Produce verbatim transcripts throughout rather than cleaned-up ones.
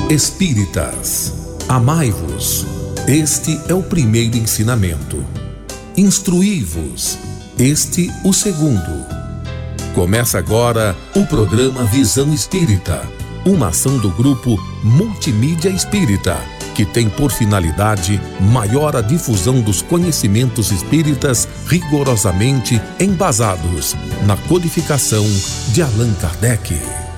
Espíritas, amai-vos. Este é o primeiro ensinamento. Instruí-vos. Este o segundo. Começa agora o programa Visão Espírita, uma ação do grupo Multimídia Espírita, que tem por finalidade maior a difusão dos conhecimentos espíritas rigorosamente embasados na codificação de Allan Kardec.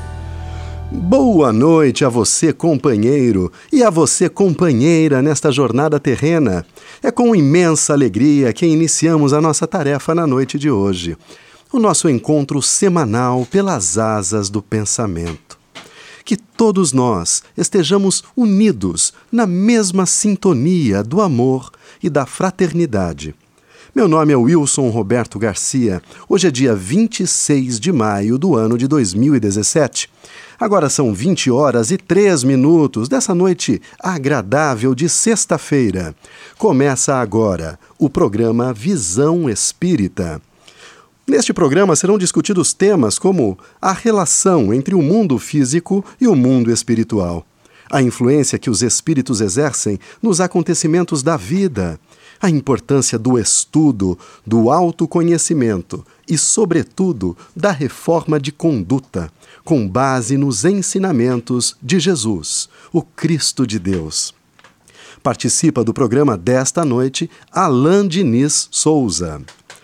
Boa noite a você, companheiro, e a você, companheira, nesta jornada terrena. É com imensa alegria que iniciamos a nossa tarefa na noite de hoje. O nosso encontro semanal pelas asas do pensamento. Que todos nós estejamos unidos na mesma sintonia do amor e da fraternidade. Meu nome é Wilson Roberto Garcia. Hoje é dia vinte e seis de maio do ano de dois mil e dezessete. Agora são vinte horas e três minutos dessa noite agradável de sexta-feira. Começa agora o programa Visão Espírita. Neste programa serão discutidos temas como a relação entre o mundo físico e o mundo espiritual, a influência que os espíritos exercem nos acontecimentos da vida, a importância do estudo, do autoconhecimento e, sobretudo, da reforma de conduta, com base nos ensinamentos de Jesus, o Cristo de Deus. Participa do programa desta noite Alain Diniz Souza.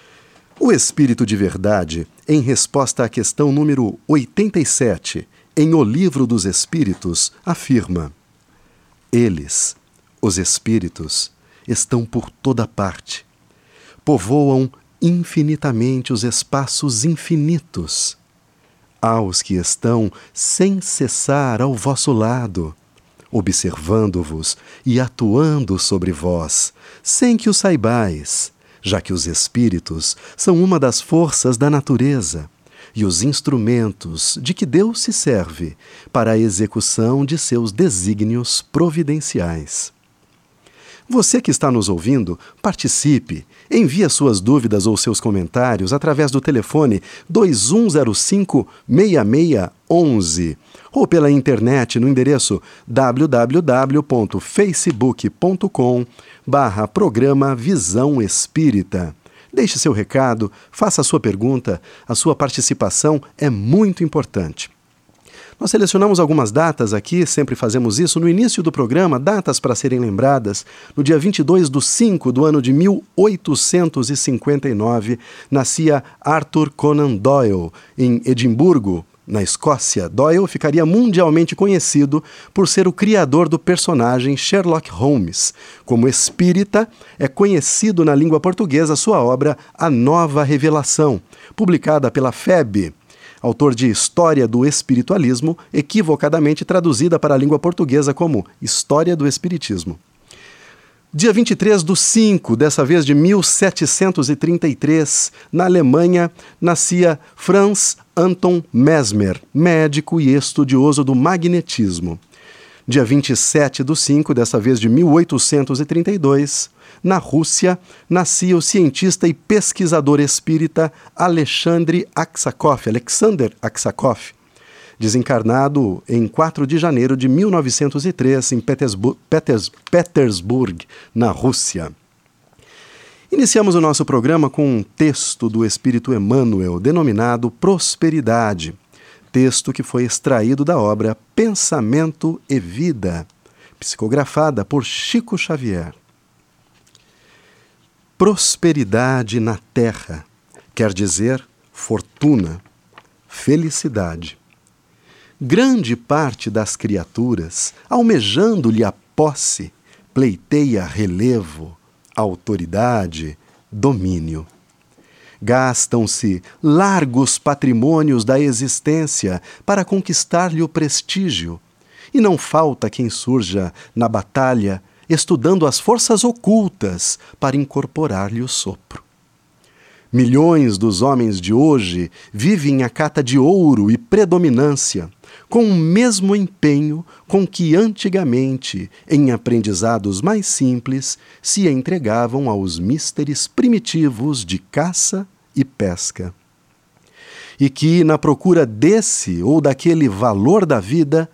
O Espírito de Verdade, em resposta à questão número oitenta e sete, em O Livro dos Espíritos, afirma: eles, os espíritos, estão por toda parte, povoam infinitamente os espaços infinitos. Há os que estão sem cessar ao vosso lado, observando-vos e atuando sobre vós, sem que o saibais, já que os espíritos são uma das forças da natureza e os instrumentos de que Deus se serve para a execução de seus desígnios providenciais. Você que está nos ouvindo, participe, envie suas dúvidas ou seus comentários através do telefone dois um zero cinco, seis seis um um ou pela internet no endereço w w w ponto facebook ponto com barra programa Visão Espírita. Deixe seu recado, faça a sua pergunta, a sua participação é muito importante. Nós selecionamos algumas datas aqui, sempre fazemos isso no início do programa, datas para serem lembradas. No dia vinte e dois de cinco do ano de mil oitocentos e cinquenta e nove, nascia Arthur Conan Doyle, em Edimburgo, na Escócia. Doyle ficaria mundialmente conhecido por ser o criador do personagem Sherlock Holmes. Como espírita, é conhecido na língua portuguesa sua obra A Nova Revelação, publicada pela F E B, autor de História do Espiritualismo, equivocadamente traduzida para a língua portuguesa como História do Espiritismo. Dia vinte e três de cinco, dessa vez de mil setecentos e trinta e três, na Alemanha, nascia Franz Anton Mesmer, médico e estudioso do magnetismo. Dia vinte e sete de cinco, dessa vez de mil oitocentos e trinta e dois, na Rússia, nascia o cientista e pesquisador espírita Alexandre Aksakov, Alexander Aksakov, desencarnado em quatro de janeiro de mil novecentos e três, em Petersburg, Peters, Petersburg, na Rússia. Iniciamos o nosso programa com um texto do Espírito Emmanuel, denominado Prosperidade, texto que foi extraído da obra Pensamento e Vida, psicografada por Chico Xavier. Prosperidade na terra quer dizer fortuna, felicidade. Grande parte das criaturas, almejando-lhe a posse, pleiteia relevo, autoridade, domínio. Gastam-se largos patrimônios da existência para conquistar-lhe o prestígio, e não falta quem surja na batalha estudando as forças ocultas para incorporar-lhe o sopro. Milhões dos homens de hoje vivem à cata de ouro e predominância, com o mesmo empenho com que antigamente, em aprendizados mais simples, se entregavam aos místeres primitivos de caça e pesca. E que, na procura desse ou daquele valor da vida,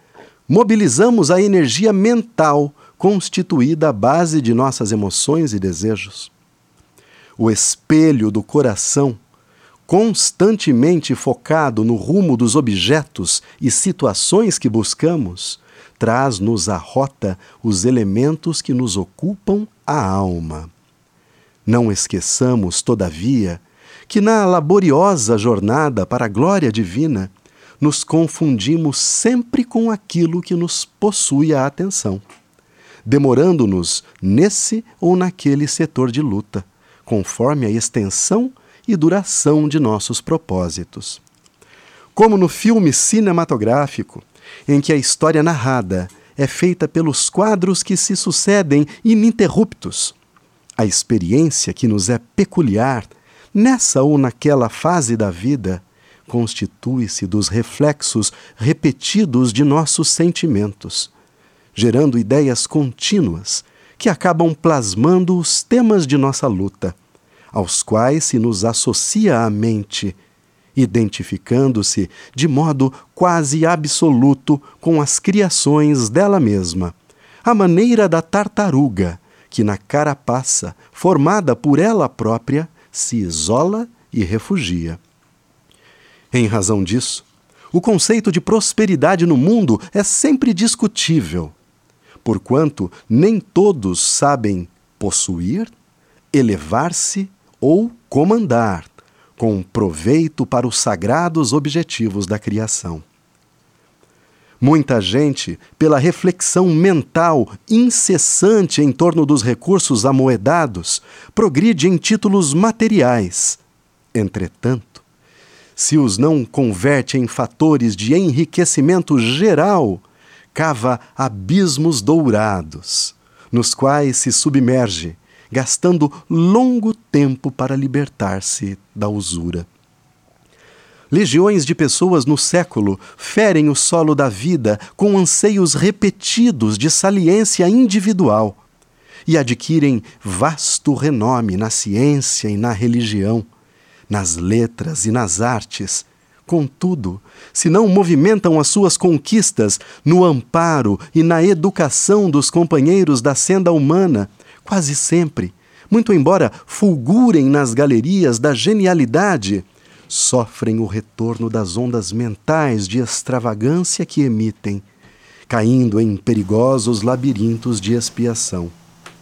mobilizamos a energia mental constituída à base de nossas emoções e desejos. O espelho do coração, constantemente focado no rumo dos objetos e situações que buscamos, traz-nos à rota os elementos que nos ocupam a alma. Não esqueçamos, todavia, que na laboriosa jornada para a glória divina, nos confundimos sempre com aquilo que nos possui a atenção, demorando-nos nesse ou naquele setor de luta, conforme a extensão e duração de nossos propósitos. Como no filme cinematográfico, em que a história narrada é feita pelos quadros que se sucedem ininterruptos, a experiência que nos é peculiar nessa ou naquela fase da vida constitui-se dos reflexos repetidos de nossos sentimentos, gerando ideias contínuas que acabam plasmando os temas de nossa luta, aos quais se nos associa a mente, identificando-se de modo quase absoluto com as criações dela mesma, à maneira da tartaruga, que na carapaça, formada por ela própria, se isola e refugia. Em razão disso, o conceito de prosperidade no mundo é sempre discutível, porquanto nem todos sabem possuir, elevar-se ou comandar, com proveito para os sagrados objetivos da criação. Muita gente, pela reflexão mental incessante em torno dos recursos amoedados, progride em títulos materiais. Entretanto, se os não converte em fatores de enriquecimento geral, cava abismos dourados, nos quais se submerge, gastando longo tempo para libertar-se da usura. Legiões de pessoas no século ferem o solo da vida com anseios repetidos de saliência individual e adquirem vasto renome na ciência e na religião, nas letras e nas artes. Contudo, se não movimentam as suas conquistas no amparo e na educação dos companheiros da senda humana, quase sempre, muito embora fulgurem nas galerias da genialidade, sofrem o retorno das ondas mentais de extravagância que emitem, caindo em perigosos labirintos de expiação.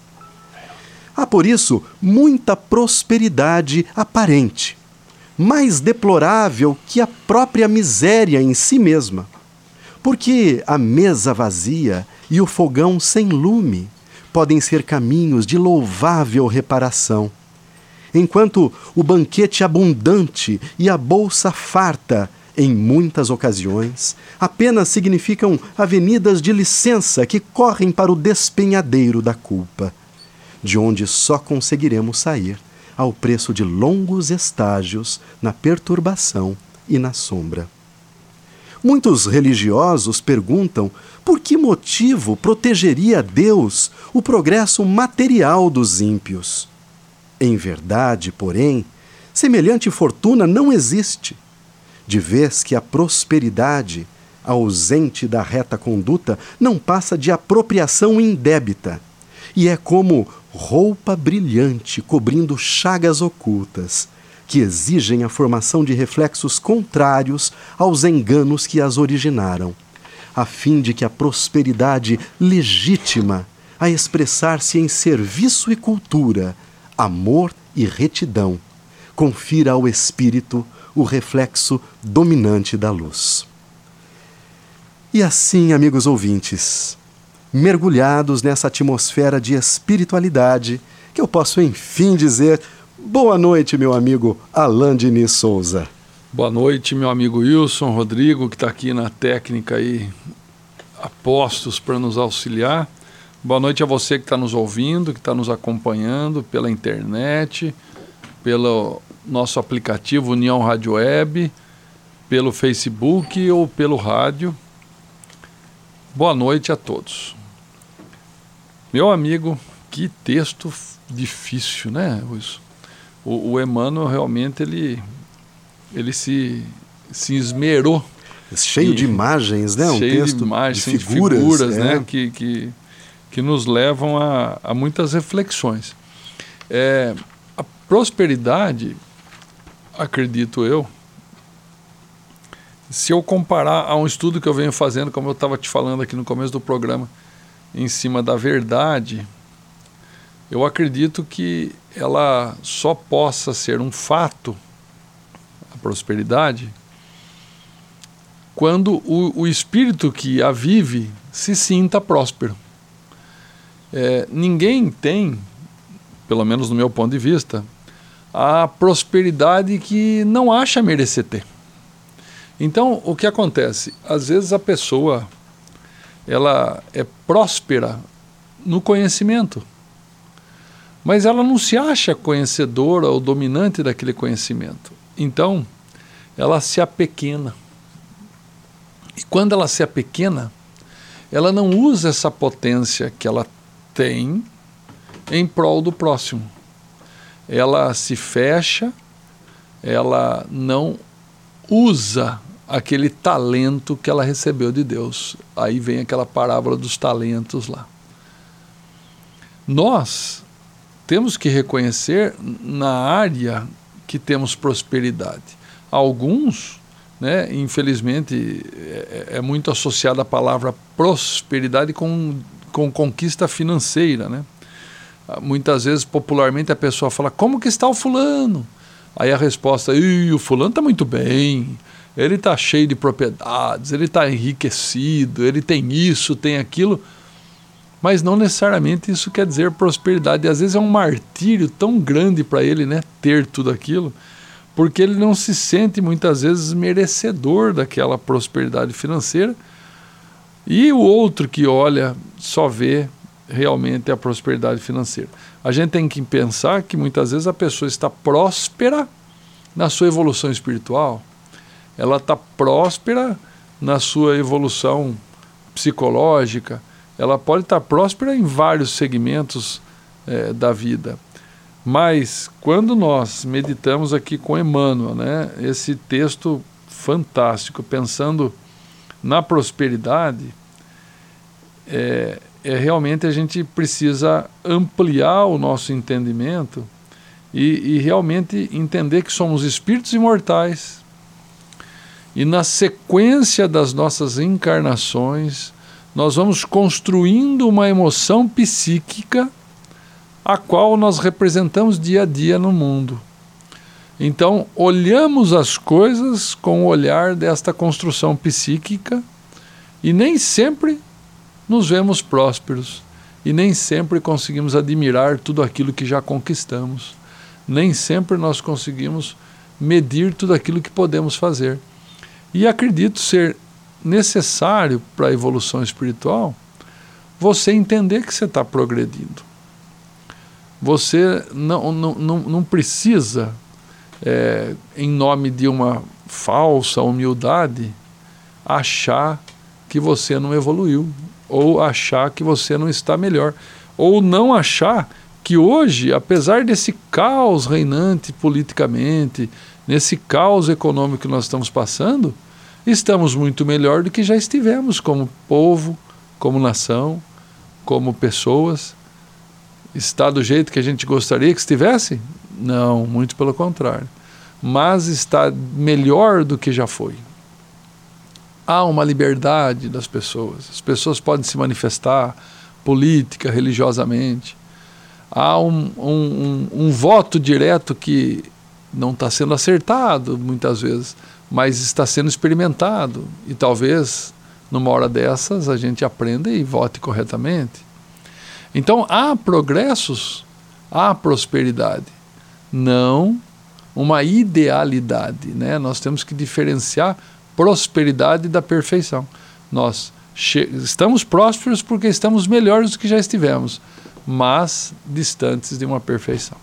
Há, por isso, muita prosperidade aparente, mais deplorável que a própria miséria em si mesma, porque a mesa vazia e o fogão sem lume podem ser caminhos de louvável reparação, enquanto o banquete abundante e a bolsa farta, em muitas ocasiões, apenas significam avenidas de licença que correm para o despenhadeiro da culpa, de onde só conseguiremos sair ao preço de longos estágios na perturbação e na sombra. Muitos religiosos perguntam por que motivo protegeria Deus o progresso material dos ímpios. Em verdade, porém, semelhante fortuna não existe, de vez que a prosperidade, ausente da reta conduta, não passa de apropriação indébita, e é como roupa brilhante cobrindo chagas ocultas, que exigem a formação de reflexos contrários aos enganos que as originaram, a fim de que a prosperidade legítima, a expressar-se em serviço e cultura, amor e retidão, confira ao espírito o reflexo dominante da luz. E assim, amigos ouvintes, mergulhados nessa atmosfera de espiritualidade, que eu posso enfim dizer boa noite, meu amigo Alain Diniz Souza. Boa noite, meu amigo Wilson Rodrigo, que está aqui na técnica aí, a postos para nos auxiliar. Boa noite a você que está nos ouvindo, que está nos acompanhando pela internet, pelo nosso aplicativo União Rádio Web, pelo Facebook ou pelo rádio. Boa noite a todos. Meu amigo, que texto difícil, né, Wilson? O, o Emmanuel realmente ele, ele se, se esmerou Cheio e, de imagens, né? Um cheio texto de imagens, de figuras, de figuras é. né? que, que, que nos levam a, a muitas reflexões. É, a prosperidade, acredito eu, se eu comparar a um estudo que eu venho fazendo, como eu estava te falando aqui no começo do programa, em cima da verdade, eu acredito que ela só possa ser um fato, a prosperidade, quando o, o espírito que a vive se sinta próspero. É, ninguém tem, pelo menos no meu ponto de vista, a prosperidade que não acha merecer ter. Então, o que acontece? Às vezes a pessoa ela é próspera no conhecimento, mas ela não se acha conhecedora ou dominante daquele conhecimento. Então, ela se apequena. E quando ela se apequena, ela não usa essa potência que ela tem em prol do próximo. Ela se fecha, ela não usa aquele talento que ela recebeu de Deus. Aí vem aquela parábola dos talentos lá. Nós temos que reconhecer na área que temos prosperidade. Alguns, né, infelizmente, é, é muito associada a palavra prosperidade com, com conquista financeira, né? Muitas vezes, popularmente, a pessoa fala, como que está o fulano? Aí a resposta, o fulano está muito bem, ele está cheio de propriedades, ele está enriquecido, ele tem isso, tem aquilo. Mas não necessariamente isso quer dizer prosperidade. E às vezes é um martírio tão grande para ele, né, ter tudo aquilo, porque ele não se sente muitas vezes merecedor daquela prosperidade financeira. E o outro que olha só vê realmente a prosperidade financeira. A gente tem que pensar que muitas vezes a pessoa está próspera na sua evolução espiritual, ela está próspera na sua evolução psicológica, ela pode estar próspera em vários segmentos é, da vida. Mas quando nós meditamos aqui com Emmanuel, né, esse texto fantástico, pensando na prosperidade, é, é realmente a gente precisa ampliar o nosso entendimento e, e realmente entender que somos espíritos imortais e na sequência das nossas encarnações nós vamos construindo uma emoção psíquica a qual nós representamos dia a dia no mundo. Então, olhamos as coisas com o olhar desta construção psíquica e nem sempre nos vemos prósperos e nem sempre conseguimos admirar tudo aquilo que já conquistamos. Nem sempre nós conseguimos medir tudo aquilo que podemos fazer. E acredito ser necessário para a evolução espiritual você entender que você está progredindo. Você não, não, não, não precisa, é, em nome de uma falsa humildade, achar que você não evoluiu, ou achar que você não está melhor, ou não achar que hoje, apesar desse caos reinante politicamente, nesse caos econômico que nós estamos passando, estamos muito melhor do que já estivemos como povo, como nação, como pessoas. Está do jeito que a gente gostaria que estivesse? Não, muito pelo contrário. Mas está melhor do que já foi. Há uma liberdade das pessoas. As pessoas podem se manifestar política, religiosamente. Há um, um, um, um voto direto que não está sendo acertado muitas vezes, mas está sendo experimentado. E talvez, numa hora dessas, a gente aprenda e vote corretamente. Então, há progressos, há prosperidade. Não uma idealidade, né? Nós temos que diferenciar prosperidade da perfeição. Nós estamos prósperos porque estamos melhores do que já estivemos, mas distantes de uma perfeição.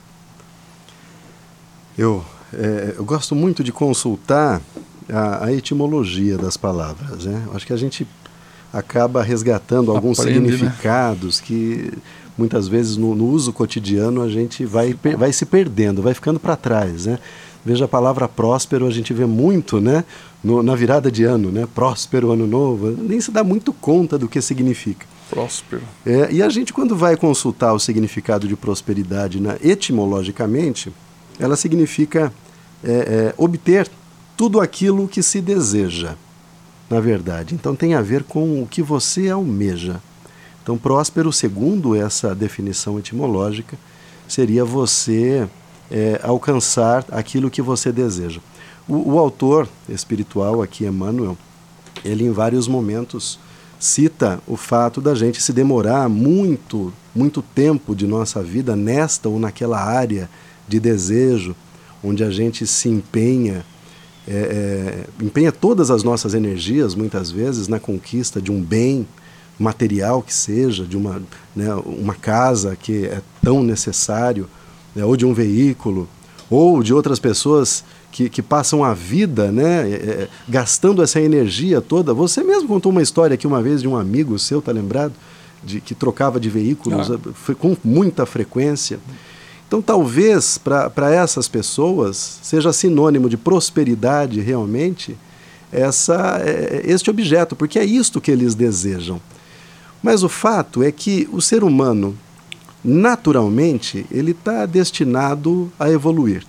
Eu, é, eu gosto muito de consultar a, a etimologia das palavras, né? Acho que a gente acaba resgatando alguns Aprende, significados, né, que muitas vezes no, no uso cotidiano a gente vai, vai se perdendo, vai ficando para trás, né? Veja, a palavra próspero a gente vê muito, né, no, na virada de ano, né? Próspero, ano novo, nem se dá muito conta do que significa. Próspero. É, e a gente, quando vai consultar o significado de prosperidade, né, etimologicamente, ela significa é, é, obter tudo aquilo que se deseja, na verdade. Então tem a ver com o que você almeja. Então, próspero, segundo essa definição etimológica, seria você é, alcançar aquilo que você deseja. O, o autor espiritual aqui, Emmanuel, ele em vários momentos cita o fato da gente se demorar muito, muito tempo de nossa vida nesta ou naquela área de desejo, onde a gente se empenha, é, é, empenha todas as nossas energias, muitas vezes, na conquista de um bem material que seja, de uma, né, uma casa que é tão necessário, né, ou de um veículo, ou de outras pessoas que, que passam a vida, né, é, é, gastando essa energia toda. Você mesmo contou uma história aqui uma vez de um amigo seu, tá lembrado? De, que trocava de veículos ah. com muita frequência. Então, talvez, para essas pessoas, seja sinônimo de prosperidade realmente essa, é, este objeto, porque é isto que eles desejam. Mas o fato é que o ser humano, naturalmente, ele está destinado a evoluir.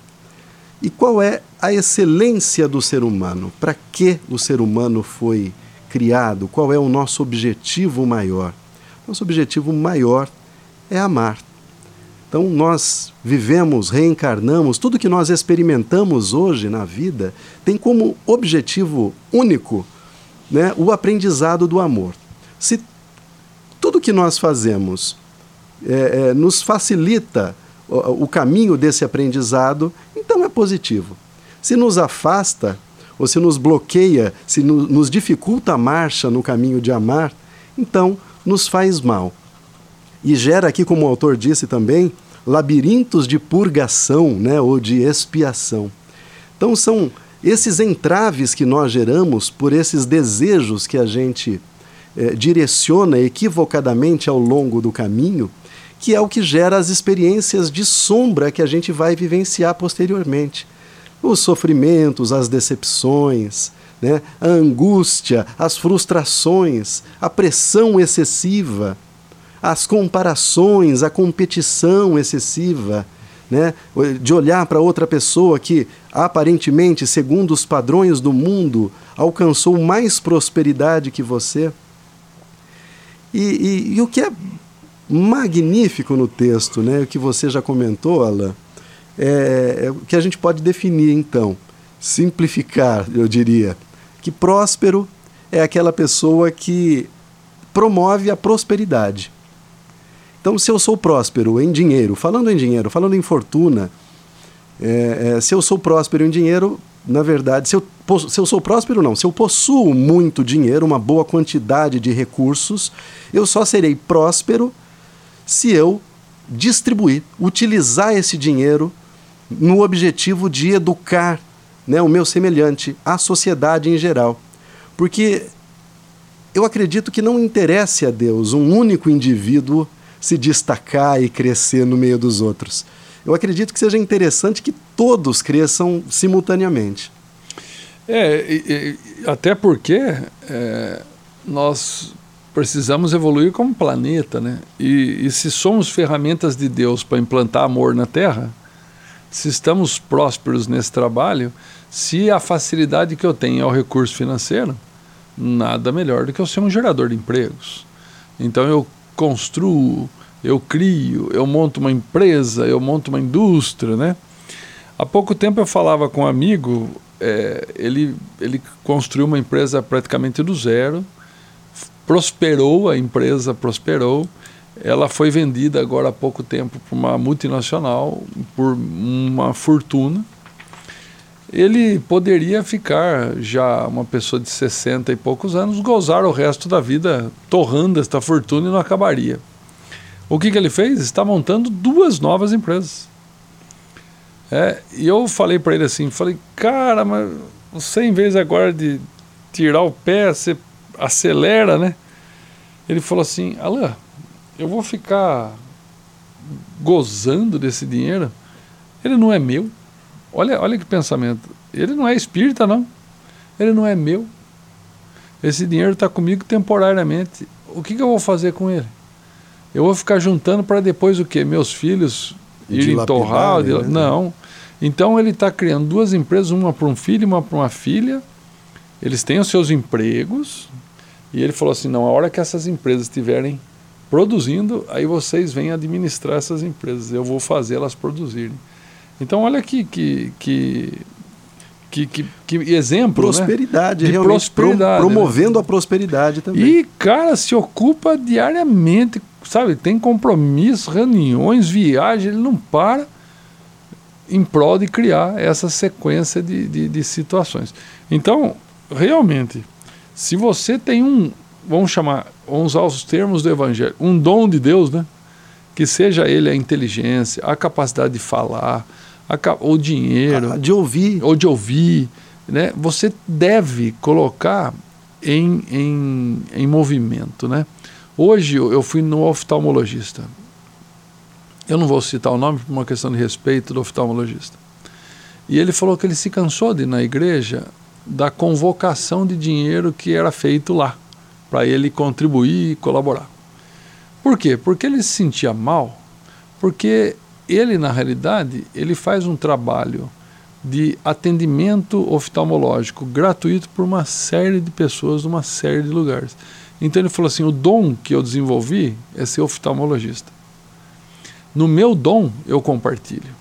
E qual é a excelência do ser humano? Para que o ser humano foi criado? Qual é o nosso objetivo maior? Nosso objetivo maior é amar. Então nós vivemos, reencarnamos, tudo que nós experimentamos hoje na vida tem como objetivo único, né, o aprendizado do amor. Se tudo que nós fazemos é, é, nos facilita o, o caminho desse aprendizado, então é positivo. Se nos afasta, ou se nos bloqueia, se no, nos dificulta a marcha no caminho de amar, então nos faz mal. E gera aqui, como o autor disse também, labirintos de purgação, né, ou de expiação. Então são esses entraves que nós geramos por esses desejos que a gente É, direciona equivocadamente ao longo do caminho, que é o que gera as experiências de sombra que a gente vai vivenciar posteriormente. Os sofrimentos, as decepções, né, a angústia, as frustrações, a pressão excessiva, as comparações, a competição excessiva, né, de olhar para outra pessoa que aparentemente, segundo os padrões do mundo, alcançou mais prosperidade que você. E, e, e o que é magnífico no texto, né, o que você já comentou, Alain, é, é o que a gente pode definir, então, simplificar, eu diria, que próspero é aquela pessoa que promove a prosperidade. Então, se eu sou próspero em dinheiro, falando em dinheiro, falando em fortuna, é, é, se eu sou próspero em dinheiro, na verdade, se eu, se eu sou próspero, não, se eu possuo muito dinheiro, uma boa quantidade de recursos, eu só serei próspero se eu distribuir, utilizar esse dinheiro no objetivo de educar, né, o meu semelhante, a sociedade em geral. Porque eu acredito que não interesse a Deus um único indivíduo se destacar e crescer no meio dos outros. Eu acredito que seja interessante que todos cresçam simultaneamente. É, e, e, até porque é, nós precisamos evoluir como planeta, né? E, e se somos ferramentas de Deus para implantar amor na Terra, se estamos prósperos nesse trabalho, se a facilidade que eu tenho é o recurso financeiro, nada melhor do que eu ser um gerador de empregos. Então eu construo, eu crio, eu monto uma empresa, eu monto uma indústria, né? Há pouco tempo eu falava com um amigo, é, ele, ele construiu uma empresa praticamente do zero, prosperou, a empresa prosperou, ela foi vendida agora há pouco tempo para uma multinacional por uma fortuna. Ele poderia ficar já uma pessoa de sessenta e poucos anos, gozar o resto da vida torrando esta fortuna e não acabaria. O que, que ele fez? Está montando duas novas empresas. É, e eu falei para ele assim, falei, cara, mas você em vez agora de tirar o pé, você acelera, né? Ele falou assim, Alain, eu vou ficar gozando desse dinheiro? Ele não é meu. olha, olha que pensamento. Ele não é espírita, não. Ele não é meu. Esse dinheiro está comigo temporariamente. O que, que eu vou fazer com ele? Eu vou ficar juntando para depois o quê? Meus filhos irem torrar? De... Né? Não. Então ele está criando duas empresas, uma para um filho e uma para uma filha. Eles têm os seus empregos. E ele falou assim, não, a hora que essas empresas estiverem produzindo, aí vocês vêm administrar essas empresas. Eu vou fazer elas produzirem. Então olha que... que, que Que, que, que exemplo, prosperidade, né? De realmente prosperidade, pro, promovendo né? a prosperidade também. E, cara, se ocupa diariamente, sabe? Tem compromissos, reuniões, viagens, ele não para em prol de criar essa sequência de, de, de situações. Então, realmente, se você tem um, vamos chamar, vamos usar os termos do Evangelho, um dom de Deus, né? Que seja ele a inteligência, a capacidade de falar, o dinheiro, de ouvir, ou de ouvir, né? Você deve colocar em, em, em movimento, né? Hoje eu fui no oftalmologista. Eu não vou citar o nome por uma questão de respeito do oftalmologista. E ele falou que ele se cansou de ir na igreja da convocação de dinheiro que era feito lá, para ele contribuir e colaborar. Por quê? Porque ele se sentia mal, porque ele, na realidade, ele faz um trabalho de atendimento oftalmológico gratuito por uma série de pessoas, numa série de lugares. Então ele falou assim, o dom que eu desenvolvi é ser oftalmologista. No meu dom, eu compartilho.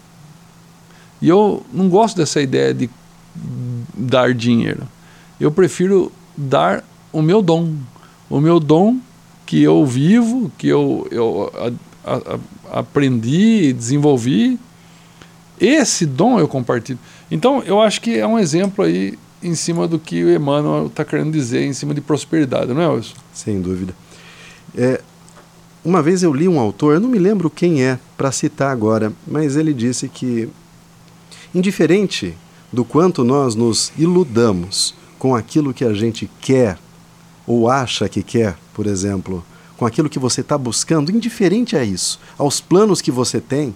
E eu não gosto dessa ideia de dar dinheiro. Eu prefiro dar o meu dom. O meu dom que eu vivo, que eu... eu a, a, aprendi, desenvolvi, esse dom eu compartilho. Então, eu acho que é um exemplo aí em cima do que o Emmanuel está querendo dizer, em cima de prosperidade, não é, Wilson? Sem dúvida. É, uma vez eu li um autor, eu não me lembro quem é, para citar agora, mas ele disse que, indiferente do quanto nós nos iludamos com aquilo que a gente quer, ou acha que quer, por exemplo, com aquilo que você está buscando, indiferente a isso, aos planos que você tem,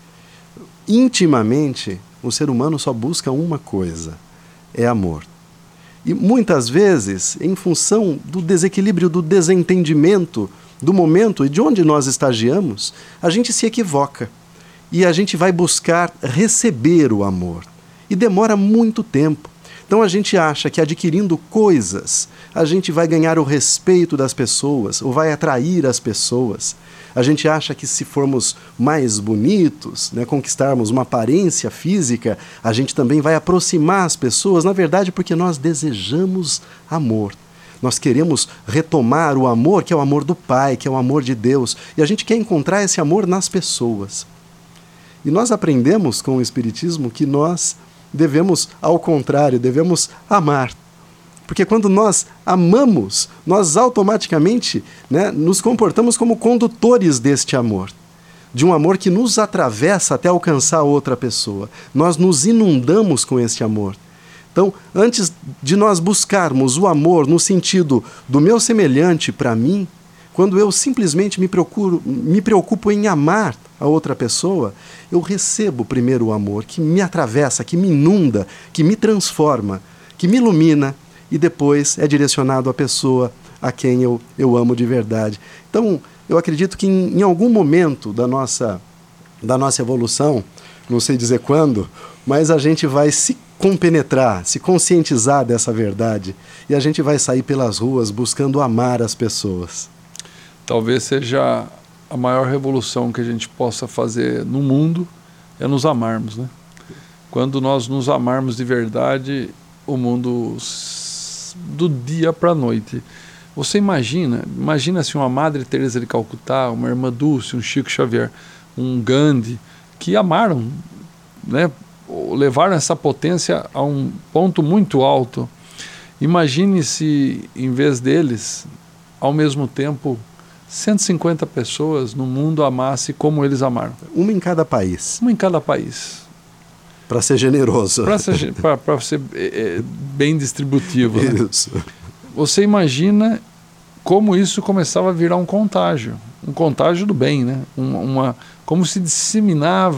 intimamente, o ser humano só busca uma coisa, é amor. E muitas vezes, em função do desequilíbrio, do desentendimento, do momento e de onde nós estagiamos, a gente se equivoca. E a gente vai buscar receber o amor. E demora muito tempo. Então a gente acha que adquirindo coisas, a gente vai ganhar o respeito das pessoas, ou vai atrair as pessoas. A gente acha que se formos mais bonitos, né, conquistarmos uma aparência física, a gente também vai aproximar as pessoas, na verdade porque nós desejamos amor. Nós queremos retomar o amor, que é o amor do Pai, que é o amor de Deus, e a gente quer encontrar esse amor nas pessoas. E nós aprendemos com o Espiritismo que nós devemos, ao contrário, devemos amar. Porque quando nós amamos, nós automaticamente, né, nos comportamos como condutores deste amor. De um amor que nos atravessa até alcançar outra pessoa. Nós nos inundamos com este amor. Então, antes de nós buscarmos o amor no sentido do meu semelhante para mim, quando eu simplesmente me, procuro, me preocupo em amar a outra pessoa, eu recebo primeiro o amor que me atravessa, que me inunda, que me transforma, que me ilumina e depois é direcionado à pessoa a quem eu, eu amo de verdade. Então, eu acredito que em, em algum momento da nossa, da nossa evolução, não sei dizer quando, mas a gente vai se compenetrar, se conscientizar dessa verdade e a gente vai sair pelas ruas buscando amar as pessoas. Talvez seja a maior revolução que a gente possa fazer no mundo é nos amarmos, né? Quando nós nos amarmos de verdade, o mundo do dia para a noite. Você imagina, imagina se uma Madre Teresa de Calcutá, uma Irmã Dulce, um Chico Xavier, um Gandhi, que amaram, né? Levaram essa potência a um ponto muito alto. Imagine se, em vez deles, ao mesmo tempo, cento e cinquenta pessoas no mundo amassem como eles amaram. Uma em cada país. Uma em cada país. Para ser generoso. Para ser, ser é, bem distributivo. Isso. Né? Você imagina como isso começava a virar um contágio. Um contágio do bem, né? Uma, uma, como se disseminava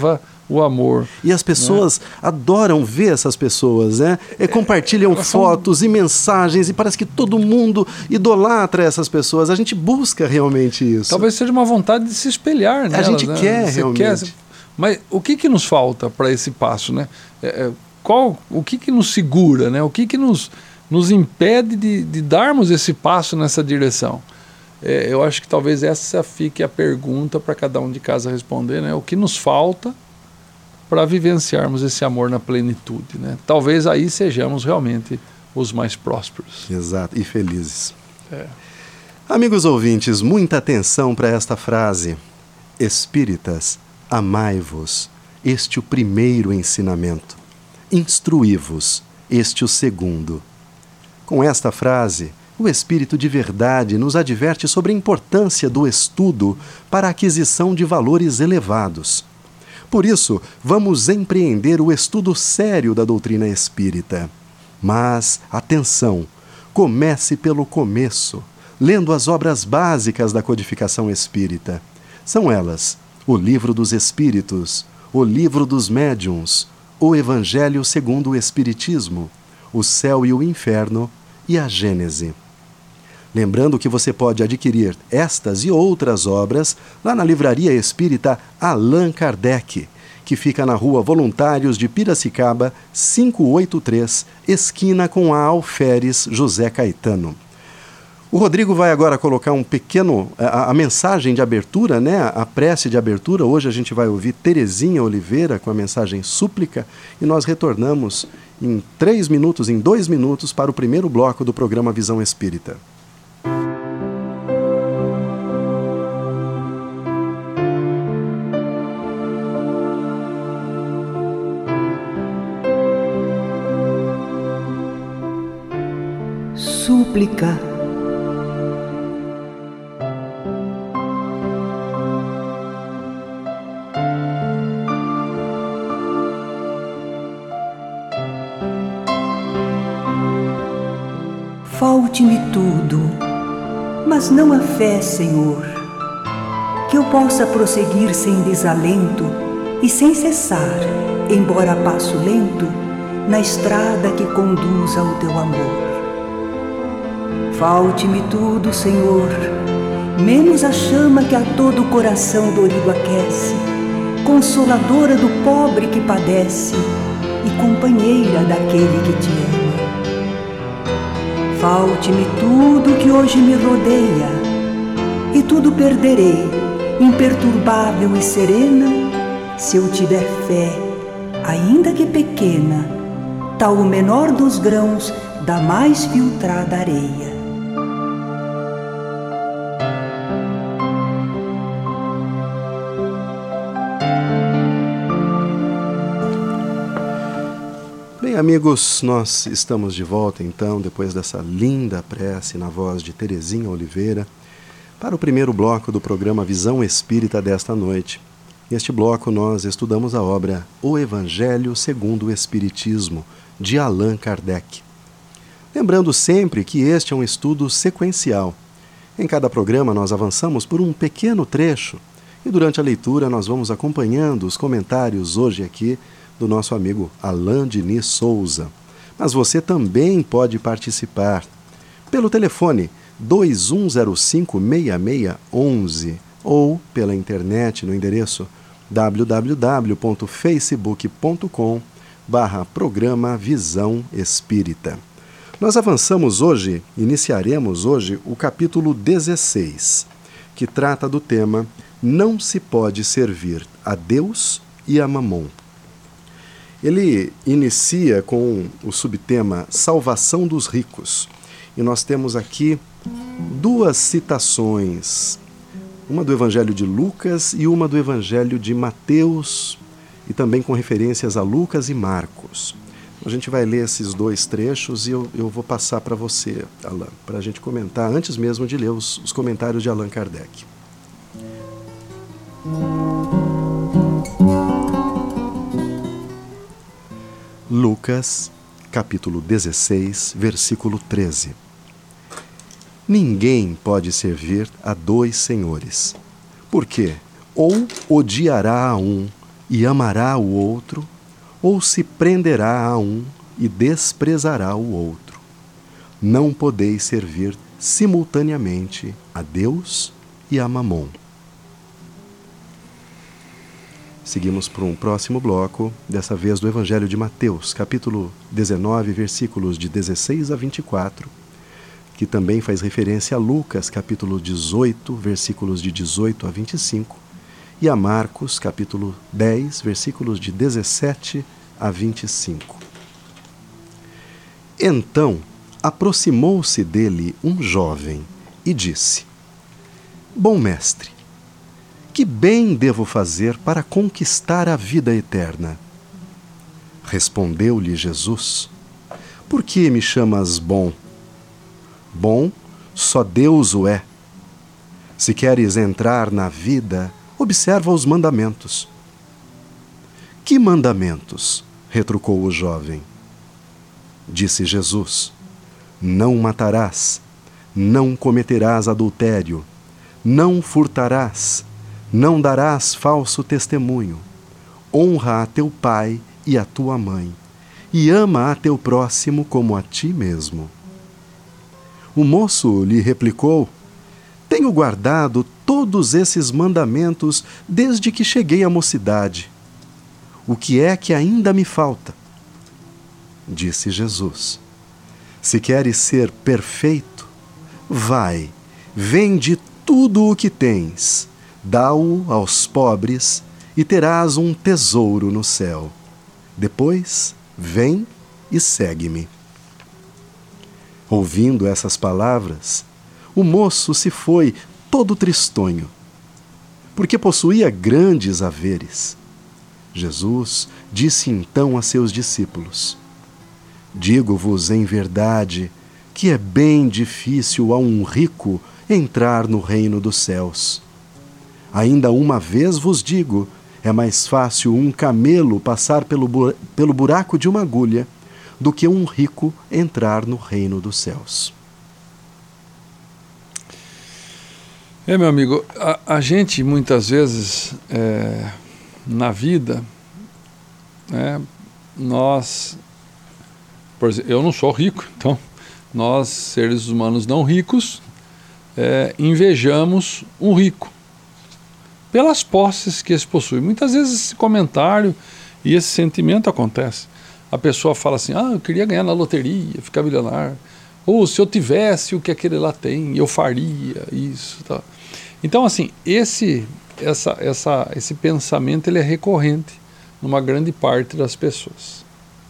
o amor. E as pessoas, né, adoram ver essas pessoas, né? E compartilham é, fotos são... e mensagens, e parece que todo mundo idolatra essas pessoas. A gente busca realmente isso. Talvez seja uma vontade de se espelhar nelas. A gente né? quer Você realmente. Quer... Mas o que, que nos falta para esse passo, né? É, qual, o que, que nos segura, né? O que, que nos, nos impede de, de darmos esse passo nessa direção? É, eu acho que talvez essa fique a pergunta para cada um de casa responder, né? O que nos falta para vivenciarmos esse amor na plenitude, né? Talvez aí sejamos realmente os mais prósperos. Exato, e felizes. É. Amigos ouvintes, muita atenção para esta frase. Espíritas, amai-vos, este o primeiro ensinamento. Instruí-vos, este o segundo. Com esta frase, o Espírito de Verdade nos adverte sobre a importância do estudo para a aquisição de valores elevados. Por isso, vamos empreender o estudo sério da doutrina espírita. Mas, atenção, comece pelo começo, lendo as obras básicas da codificação espírita. São elas: o Livro dos Espíritos, o Livro dos Médiuns, o Evangelho segundo o Espiritismo, o Céu e o Inferno e a Gênese. Lembrando que você pode adquirir estas e outras obras lá na Livraria Espírita Allan Kardec, que fica na Rua Voluntários de Piracicaba, quinhentos e oitenta e três, esquina com a Alferes José Caetano. O Rodrigo vai agora colocar um pequeno, a, a mensagem de abertura, né? A prece de abertura. Hoje a gente vai ouvir Terezinha Oliveira com a mensagem súplica e nós retornamos em três minutos, em dois minutos, para o primeiro bloco do programa Visão Espírita. Súplica. Falte-me tudo, mas não a fé, Senhor, que eu possa prosseguir sem desalento e sem cessar, embora a passo lento, na estrada que conduz ao teu amor. Falte-me tudo, Senhor, menos a chama que a todo o coração dorido aquece, consoladora do pobre que padece e companheira daquele que te ama. Falte-me tudo que hoje me rodeia, e tudo perderei, imperturbável e serena, se eu tiver fé, ainda que pequena, tal o menor dos grãos da mais filtrada areia. Bem, amigos, nós estamos de volta então, depois dessa linda prece na voz de Terezinha Oliveira, para o primeiro bloco do programa Visão Espírita desta noite. Neste bloco nós estudamos a obra O Evangelho segundo o Espiritismo, de Allan Kardec. Lembrando sempre que este é um estudo sequencial. Em cada programa nós avançamos por um pequeno trecho e durante a leitura nós vamos acompanhando os comentários hoje aqui do nosso amigo Alain Diniz Souza. Mas você também pode participar pelo telefone dois um zero cinco, seis seis um um ou pela internet no endereço w w w ponto facebook ponto com barra programa Visão Espírita. Nós avançamos hoje, iniciaremos hoje o capítulo dezesseis, que trata do tema Não se pode servir a Deus e a Mamon. Ele inicia com o subtema Salvação dos Ricos. E nós temos aqui duas citações, uma do Evangelho de Lucas e uma do Evangelho de Mateus, e também com referências a Lucas e Marcos. A gente vai ler esses dois trechos e eu, eu vou passar para você, Alain, para a gente comentar, antes mesmo de ler os, os comentários de Allan Kardec. Lucas, capítulo dezesseis, versículo treze. Ninguém pode servir a dois senhores, porque ou odiará a um e amará o outro, ou se prenderá a um e desprezará o outro. Não podeis servir simultaneamente a Deus e a Mamon. Seguimos para um próximo bloco, dessa vez do Evangelho de Mateus, capítulo dezenove, versículos de dezesseis a vinte e quatro, que também faz referência a Lucas, capítulo dezoito, versículos de dezoito a vinte e cinco, e a Marcos, capítulo dez, versículos de dezessete a vinte e cinco. Então, aproximou-se dele um jovem e disse: Bom mestre, que bem devo fazer para conquistar a vida eterna? Respondeu-lhe Jesus: Por que me chamas bom? Bom, só Deus o é. Se queres entrar na vida, observa os mandamentos. Que mandamentos? Retrucou o jovem. Disse Jesus: Não matarás, não cometerás adultério, não furtarás, não darás falso testemunho, honra a teu pai e a tua mãe, e ama a teu próximo como a ti mesmo. O moço lhe replicou: Tenho guardado todos esses mandamentos desde que cheguei à mocidade. O que é que ainda me falta? Disse Jesus: Se queres ser perfeito, vai, vende tudo o que tens, dá-o aos pobres e terás um tesouro no céu. Depois, vem e segue-me. Ouvindo essas palavras, o moço se foi todo tristonho, porque possuía grandes haveres. Jesus disse então a seus discípulos: Digo-vos em verdade que é bem difícil a um rico entrar no reino dos céus. Ainda uma vez vos digo, é mais fácil um camelo passar pelo, bu- pelo buraco de uma agulha do que um rico entrar no reino dos céus. É, meu amigo, a, a gente muitas vezes, é, na vida, né, nós, por exemplo, eu não sou rico, então nós, seres humanos não ricos, é, invejamos um rico pelas posses que esse possui. Muitas vezes esse comentário e esse sentimento acontece. A pessoa fala assim: ah, eu queria ganhar na loteria, ficar milionário. Ou se eu tivesse o que aquele lá tem, eu faria isso. Tá. Então, assim, esse, essa, essa, esse pensamento ele é recorrente numa grande parte das pessoas.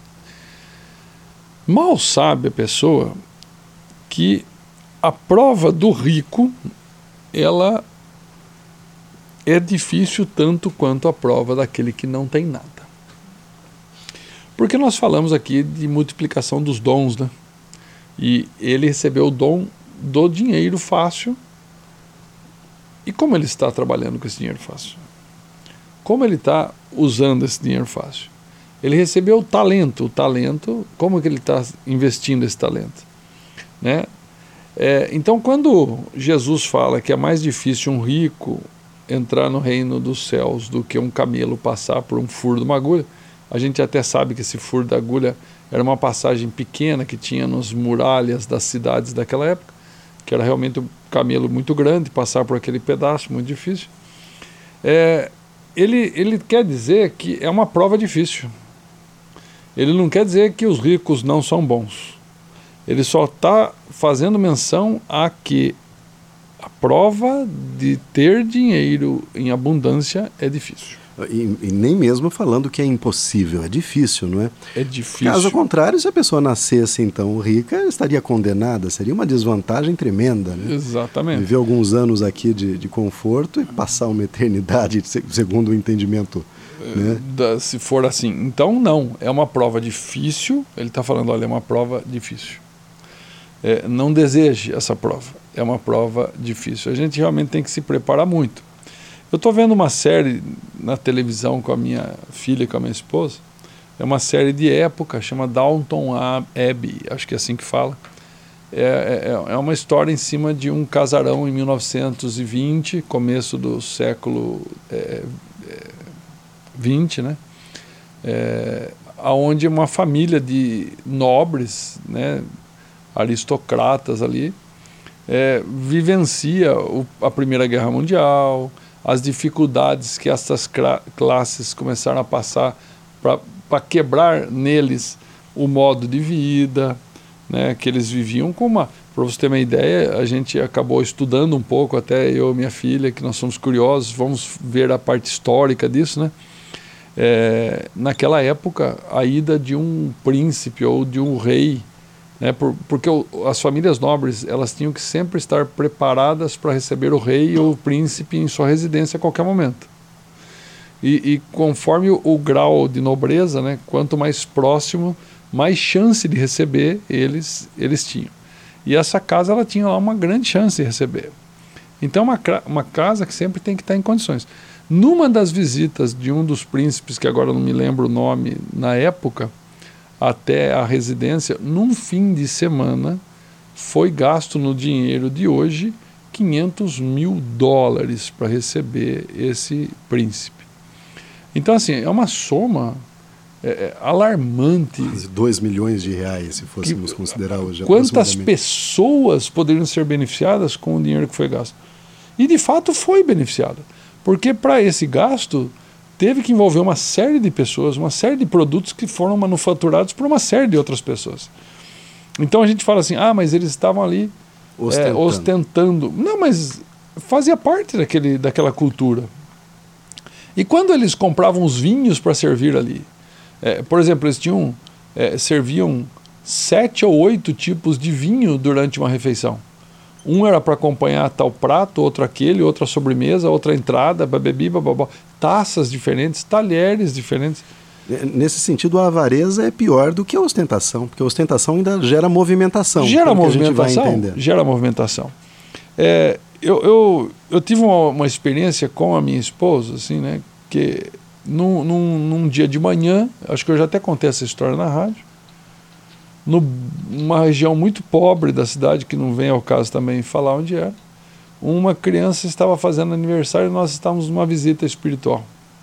Mal sabe a pessoa que a prova do rico, ela é difícil tanto quanto a prova daquele que não tem nada. Porque nós falamos aqui de multiplicação dos dons, né? E ele recebeu o dom do dinheiro fácil. E como ele está trabalhando com esse dinheiro fácil? Como ele está usando esse dinheiro fácil? Ele recebeu o talento. O talento, como que ele está investindo esse talento? Né? É, então, quando Jesus fala que é mais difícil um rico entrar no reino dos céus do que um camelo passar por um furo de uma agulha, a gente até sabe que esse furo da agulha era uma passagem pequena que tinha nas muralhas das cidades daquela época, que era realmente um camelo muito grande, passar por aquele pedaço muito difícil. É, ele, ele quer dizer que é uma prova difícil. Ele não quer dizer que os ricos não são bons. Ele só está fazendo menção a que a prova de ter dinheiro em abundância é difícil. E, e nem mesmo falando que é impossível, é difícil, não é? É difícil. Caso contrário, se a pessoa nascesse então rica, estaria condenada, seria uma desvantagem tremenda, né? Exatamente. Viver alguns anos aqui de, de conforto e passar uma eternidade, segundo o entendimento. Né? Da, se for assim. Então, não, é uma prova difícil. Ele está falando, olha, é uma prova difícil. É, não deseje essa prova, é uma prova difícil. A gente realmente tem que se preparar muito. Eu estou vendo uma série na televisão com a minha filha e com a minha esposa. É uma série de época, chama Downton Abbey, acho que é assim que fala. É, é, é uma história em cima de um casarão em mil novecentos e vinte, começo do século é, é, vinte, né? É, onde uma família de nobres, né, aristocratas ali, é, vivencia o, a Primeira Guerra Mundial, as dificuldades que essas classes começaram a passar para quebrar neles o modo de vida, né, que eles viviam com uma... Para você ter uma ideia, a gente acabou estudando um pouco, até eu e minha filha, que nós somos curiosos, vamos ver a parte histórica disso, né? É, naquela época, a ida de um príncipe ou de um rei, né, por, porque o, as famílias nobres, elas tinham que sempre estar preparadas para receber o rei ou o príncipe em sua residência a qualquer momento. E, e conforme o, o grau de nobreza, né, quanto mais próximo, mais chance de receber eles, eles tinham. E essa casa, ela tinha lá uma grande chance de receber. Então, uma, uma casa que sempre tem que estar em condições. Numa das visitas de um dos príncipes, que agora não me lembro o nome, na época, até a residência, num fim de semana, foi gasto no dinheiro de hoje quinhentos mil dólares para receber esse príncipe. Então, assim, é uma soma é, é, alarmante. dois milhões de reais, se fôssemos que, considerar hoje. Quantas pessoas poderiam ser beneficiadas com o dinheiro que foi gasto? E, de fato, foi beneficiada. Porque para esse gasto teve que envolver uma série de pessoas, uma série de produtos que foram manufaturados por uma série de outras pessoas. Então a gente fala assim, ah, mas eles estavam ali ostentando. É, ostentando. Não, mas fazia parte daquele, daquela cultura. E quando eles compravam os vinhos para servir ali, é, por exemplo, eles tinham, é, serviam sete ou oito tipos de vinho durante uma refeição. Um era para acompanhar tal prato, outro aquele, outra sobremesa, outra entrada, babebi, bababá. Taças diferentes, talheres diferentes. Nesse sentido, a avareza é pior do que a ostentação, porque a ostentação ainda gera movimentação. Gera movimentação, gera movimentação. É, eu, eu, eu tive uma, uma experiência com a minha esposa, assim, né, que num, num, num dia de manhã, acho que eu já até contei essa história na rádio, numa região muito pobre da cidade, que não vem ao caso também falar onde era, uma criança estava fazendo aniversário e nós estávamos numa visita espiritual.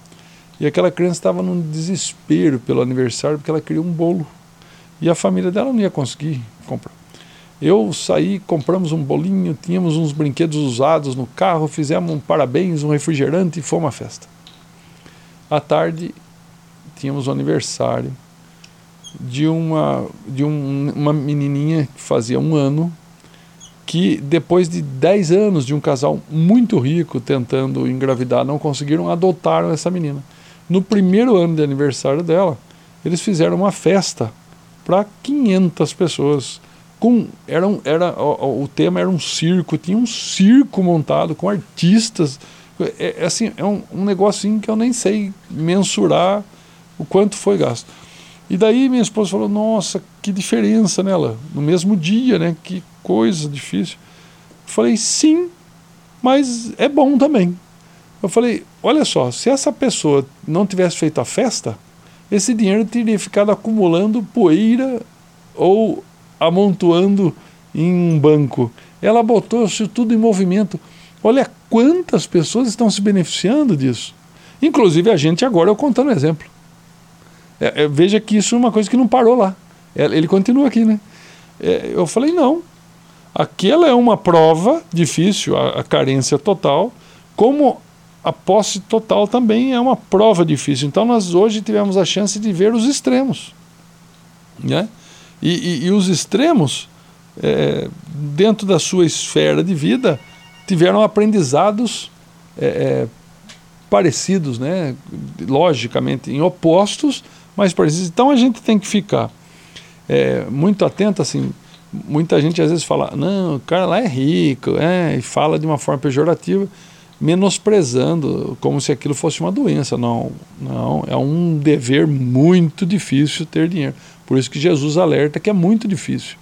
E aquela criança estava num desespero pelo aniversário, porque ela queria um bolo. E a família dela não ia conseguir comprar. Eu saí, compramos um bolinho, tínhamos uns brinquedos usados no carro, fizemos um parabéns, um refrigerante e foi uma festa. À tarde, tínhamos o aniversário de uma, de um, uma menininha que fazia um ano, que depois de dez anos de um casal muito rico tentando engravidar, não conseguiram, adotaram essa menina. No primeiro ano de aniversário dela, eles fizeram uma festa para quinhentas pessoas. Com, era um, era, o, o tema era um circo, tinha um circo montado com artistas. É, é, assim, é um, um negocinho que eu nem sei mensurar o quanto foi gasto. E daí minha esposa falou, nossa, que diferença nela, no mesmo dia, né? Que coisa difícil. Eu falei, sim, mas é bom também. Eu falei, olha só, se essa pessoa não tivesse feito a festa, esse dinheiro teria ficado acumulando poeira ou amontoando em um banco. Ela botou isso tudo em movimento. Olha quantas pessoas estão se beneficiando disso. Inclusive a gente agora, eu contando um exemplo. É, é, veja que isso é uma coisa que não parou lá. É, ele continua aqui, né? É, eu falei, não. Aquela é uma prova difícil, a, a carência total, como a posse total também é uma prova difícil. Então nós hoje tivemos a chance de ver os extremos. Né? E, e, e os extremos, é, dentro da sua esfera de vida, tiveram aprendizados é, é, parecidos, né? Logicamente, em opostos, mas parecidos. Então a gente tem que ficar é, muito atento, assim. Muita gente às vezes fala, não, o cara lá é rico, é, e fala de uma forma pejorativa, menosprezando, como se aquilo fosse uma doença. Não, não, é um dever muito difícil ter dinheiro. Por isso que Jesus alerta que é muito difícil.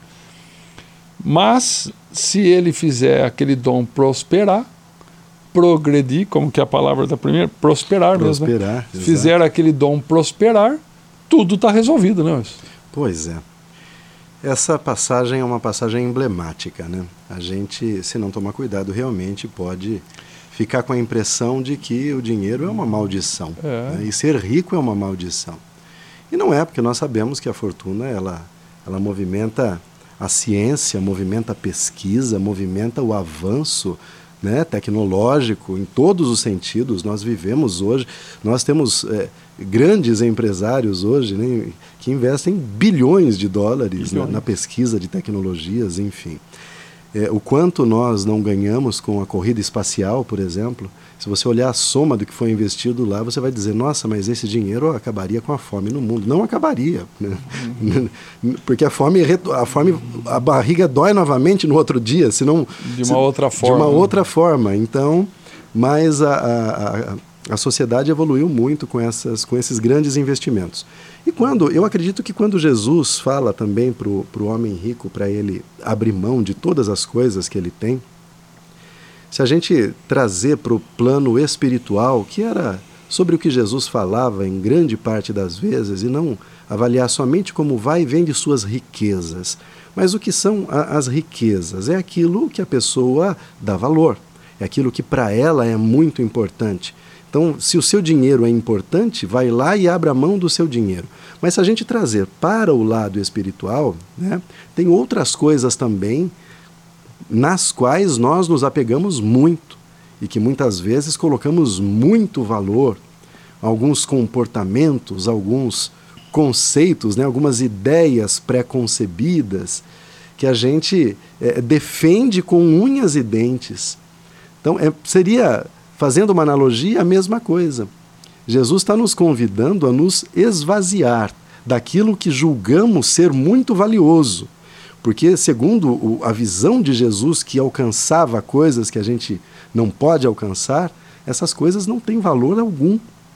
Mas, se ele fizer aquele dom prosperar, progredir, como que é a palavra da primeira, prosperar, prosperar mesmo, né? Fizer aquele dom prosperar, tudo está resolvido, né? Pois é. Essa passagem é uma passagem emblemática, né? A gente, se não tomar cuidado, realmente pode ficar com a impressão de que o dinheiro é uma maldição. É. Né? E ser rico é uma maldição. E não é, porque nós sabemos que a fortuna, ela, ela movimenta a ciência, movimenta a pesquisa, movimenta o avanço, né, tecnológico em todos os sentidos. Nós vivemos hoje, nós temos é, grandes empresários hoje, né, que investem bilhões de dólares bilhões. Na, na pesquisa de tecnologias, enfim. É, o quanto nós não ganhamos com a corrida espacial, por exemplo, se você olhar a soma do que foi investido lá, você vai dizer, nossa, mas esse dinheiro acabaria com a fome no mundo. Não acabaria, né? Uhum. Porque a fome, a fome, a barriga dói novamente no outro dia, senão... De uma outra forma. De uma outra forma. Então, mas a, a, a sociedade evoluiu muito com, essas, com esses grandes investimentos. E quando, eu acredito que quando Jesus fala também para o homem rico, para ele abrir mão de todas as coisas que ele tem, se a gente trazer para o plano espiritual, que era sobre o que Jesus falava em grande parte das vezes, e não avaliar somente como vai e vem de suas riquezas, mas o que são a, as riquezas? É aquilo que a pessoa dá valor, é aquilo que para ela é muito importante. Então, se o seu dinheiro é importante, vai lá e abre a mão do seu dinheiro. Mas se a gente trazer para o lado espiritual, né, tem outras coisas também nas quais nós nos apegamos muito e que muitas vezes colocamos muito valor, alguns comportamentos, alguns conceitos, né, algumas ideias pré-concebidas que a gente é, defende com unhas e dentes. Então, é, seria... Fazendo uma analogia, a mesma coisa. Jesus está nos convidando a nos esvaziar daquilo que julgamos ser muito valioso. Porque, segundo o, a visão de Jesus, que alcançava coisas que a gente não pode alcançar, essas coisas não têm valor algum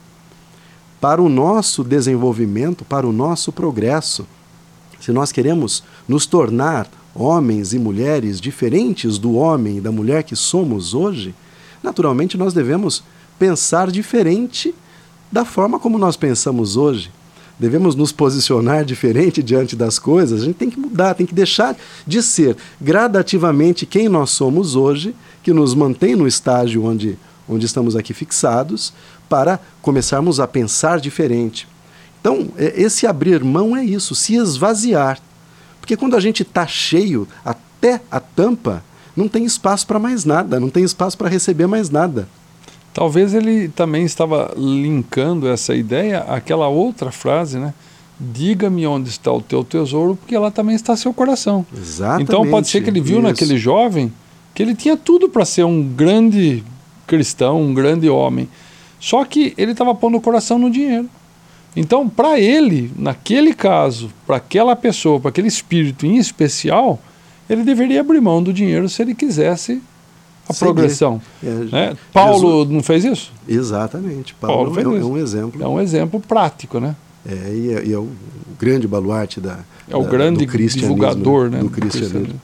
para o nosso desenvolvimento, para o nosso progresso. Se nós queremos nos tornar homens e mulheres diferentes do homem e da mulher que somos hoje, naturalmente, nós devemos pensar diferente da forma como nós pensamos hoje. Devemos nos posicionar diferente diante das coisas. A gente tem que mudar, tem que deixar de ser gradativamente quem nós somos hoje, que nos mantém no estágio onde, onde estamos aqui fixados, para começarmos a pensar diferente. Então, esse abrir mão é isso, se esvaziar. Porque quando a gente está cheio até a tampa, não tem espaço para mais nada, não tem espaço para receber mais nada. Talvez ele também estava linkando essa ideia àquela outra frase, né? Diga-me onde está o teu tesouro, porque lá também está seu coração. Exatamente. Então pode ser que ele viu isso. naquele jovem que ele tinha tudo para ser um grande cristão, um grande homem. Só que ele estava pondo o coração no dinheiro. Então, para ele, naquele caso, para aquela pessoa, para aquele espírito em especial, ele deveria abrir mão do dinheiro se ele quisesse a Seguir. progressão. É, né? Paulo Jesus... não fez isso? Exatamente. Paulo, Paulo fez é, isso. é um exemplo. É um exemplo prático, né? É, e é, e é o grande baluarte da, é o da, grande do cristianismo, divulgador, né? do cristianismo.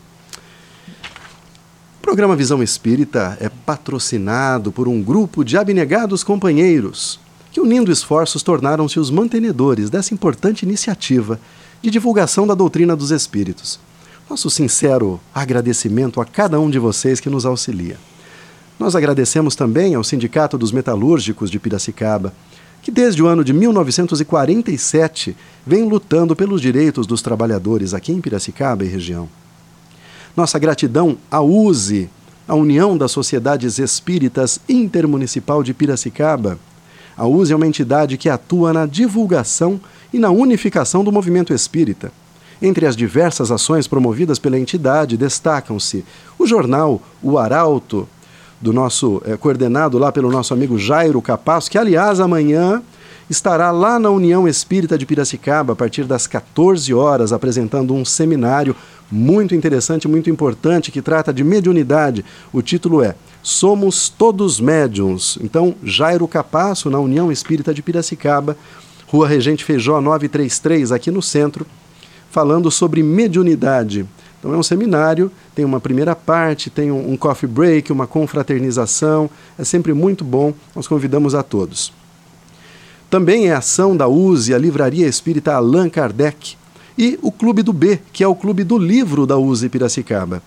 O programa Visão Espírita é patrocinado por um grupo de abnegados companheiros que, unindo esforços, tornaram-se os mantenedores dessa importante iniciativa de divulgação da doutrina dos Espíritos. Nosso sincero agradecimento a cada um de vocês que nos auxilia. Nós agradecemos também ao Sindicato dos Metalúrgicos de Piracicaba, que desde o ano de mil novecentos e quarenta e sete vem lutando pelos direitos dos trabalhadores aqui em Piracicaba e região. Nossa gratidão à U S E, a União das Sociedades Espíritas Intermunicipal de Piracicaba. A U S E é uma entidade que atua na divulgação e na unificação do movimento espírita. Entre as diversas ações promovidas pela entidade, destacam-se o jornal O Arauto, do nosso, é, coordenado lá pelo nosso amigo Jairo Capasso, que, aliás, amanhã estará lá na União Espírita de Piracicaba, a partir das quatorze horas, apresentando um seminário muito interessante, muito importante, que trata de mediunidade. O título é Somos Todos Médiuns. Então, Jairo Capasso, na União Espírita de Piracicaba, Rua Regente Feijó novecentos e trinta e três, aqui no centro, falando sobre mediunidade. Então é um seminário, tem uma primeira parte, tem um, um coffee break, uma confraternização, é sempre muito bom, nós convidamos a todos. Também é ação da U S E, a Livraria Espírita Allan Kardec, e o Clube do B, que é o Clube do Livro da U S E Piracicaba.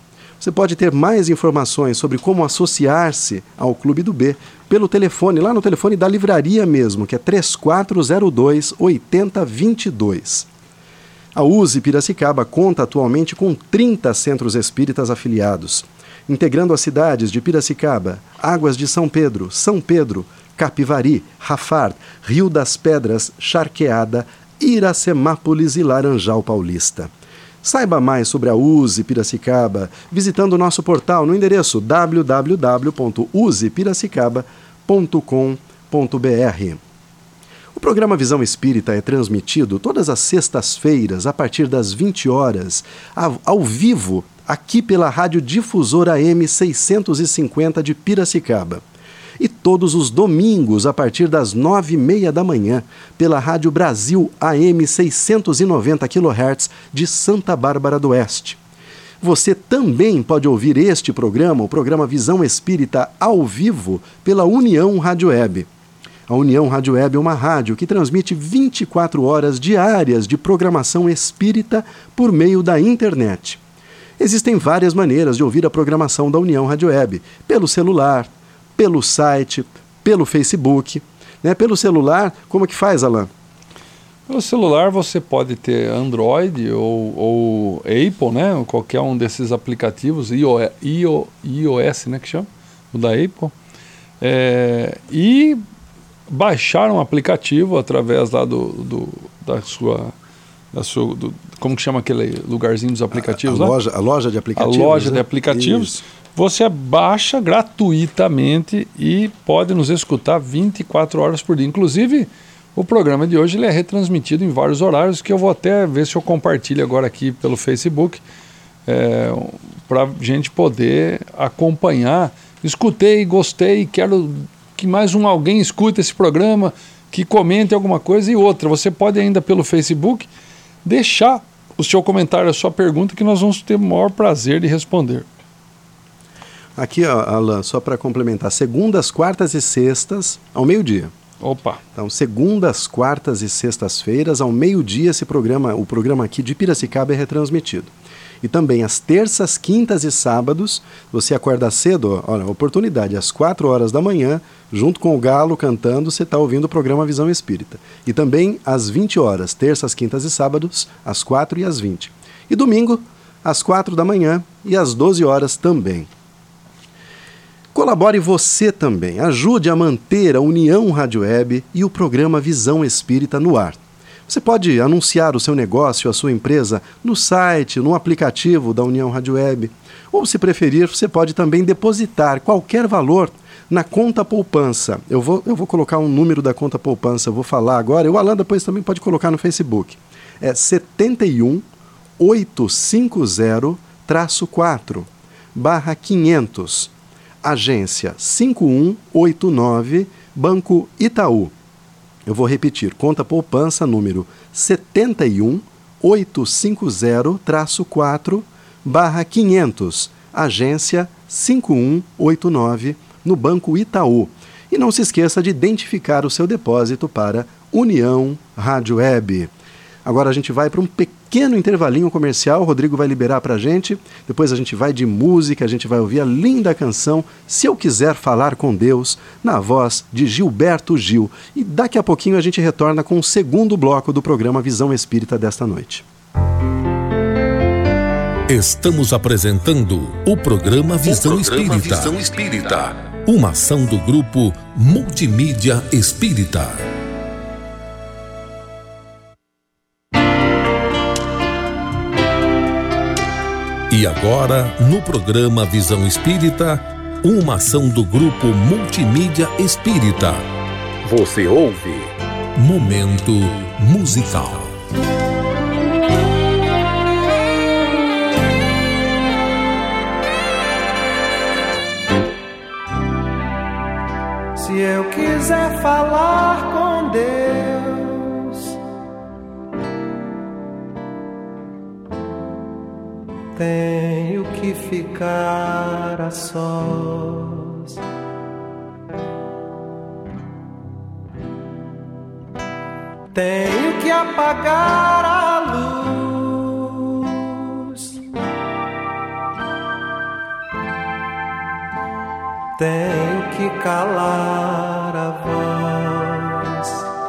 Você pode ter mais informações sobre como associar-se ao Clube do B pelo telefone, lá no telefone da livraria mesmo, que é três quatro zero dois, oito zero dois dois. A U S E Piracicaba conta atualmente com trinta centros espíritas afiliados, integrando as cidades de Piracicaba, Águas de São Pedro, São Pedro, Capivari, Rafar, Rio das Pedras, Charqueada, Iracemápolis e Laranjal Paulista. Saiba mais sobre a U S E Piracicaba visitando o nosso portal no endereço w w w ponto u s e piracicaba ponto com ponto b r. O programa Visão Espírita é transmitido todas as sextas-feiras a partir das vinte horas, ao, ao vivo, aqui pela Rádio Difusora A M seiscentos e cinquenta de Piracicaba. E todos os domingos, a partir das nove e meia da manhã, pela Rádio Brasil A M seiscentos e noventa quilohertz de Santa Bárbara do Oeste. Você também pode ouvir este programa, o programa Visão Espírita, ao vivo, pela União Rádio Web. A União Rádio Web é uma rádio que transmite vinte e quatro horas diárias de programação espírita por meio da internet. Existem várias maneiras de ouvir a programação da União Rádio Web, pelo celular, pelo site, pelo Facebook, né? Pelo celular, como é que faz, Alain? Pelo celular você pode ter Android ou, ou Apple, né? Ou qualquer um desses aplicativos, iOS, iOS, né, que chama, o da Apple, é, e baixar um aplicativo através lá do, do da sua, da sua do, como que chama aquele lugarzinho dos aplicativos a, a lá? Loja, a loja de aplicativos. A loja né? de aplicativos. Isso. Você baixa gratuitamente e pode nos escutar vinte e quatro horas por dia. Inclusive, o programa de hoje ele é retransmitido em vários horários, que eu vou até ver se eu compartilho agora aqui pelo Facebook, é, para a gente poder acompanhar. Escutei, gostei, quero que mais um alguém escute esse programa, que comente alguma coisa. E outra, você pode ainda pelo Facebook deixar o seu comentário, a sua pergunta, que nós vamos ter o maior prazer de responder. Aqui, ó, Alain, só para complementar, segundas, quartas e sextas, ao meio-dia. Opa! Então, segundas, quartas e sextas-feiras, ao meio-dia, esse programa, o programa aqui de Piracicaba é retransmitido. E também às terças, quintas e sábados, você acorda cedo, ó, olha, oportunidade, às quatro horas da manhã, junto com o Galo cantando, você está ouvindo o programa Visão Espírita. E também às vinte horas, terças, quintas e sábados, às quatro e às vinte. E domingo, às quatro da manhã e às doze horas também. Colabore você também, ajude a manter a União Rádio Web e o programa Visão Espírita no ar. Você pode anunciar o seu negócio, a sua empresa, no site, no aplicativo da União Rádio Web. Ou, se preferir, você pode também depositar qualquer valor na conta poupança. Eu vou, eu vou colocar um número da conta poupança, eu vou falar agora. O Alan depois também pode colocar no Facebook. É sete um oito cinco zero quatro barra quinhentos. Agência cinco um oito nove, Banco Itaú. Eu vou repetir, conta poupança número sete um oito cinco zero quatro barra quinhentos, agência cinco um oito nove, no Banco Itaú. E não se esqueça de identificar o seu depósito para União Rádio Web. Agora a gente vai para um pequeno intervalinho comercial, o Rodrigo vai liberar para a gente, depois a gente vai de música, a gente vai ouvir a linda canção Se Eu Quiser Falar com Deus, na voz de Gilberto Gil. E daqui a pouquinho a gente retorna com o segundo bloco do programa Visão Espírita desta noite. Estamos apresentando o programa Visão, o programa Espírita. Visão Espírita, uma ação do grupo Multimídia Espírita. E agora, no programa Visão Espírita, uma ação do grupo Multimídia Espírita. Você ouve Momento Musical. Se eu quiser falar com Deus, tenho que ficar a sós. Tenho que apagar a luz tenho que calar a voz.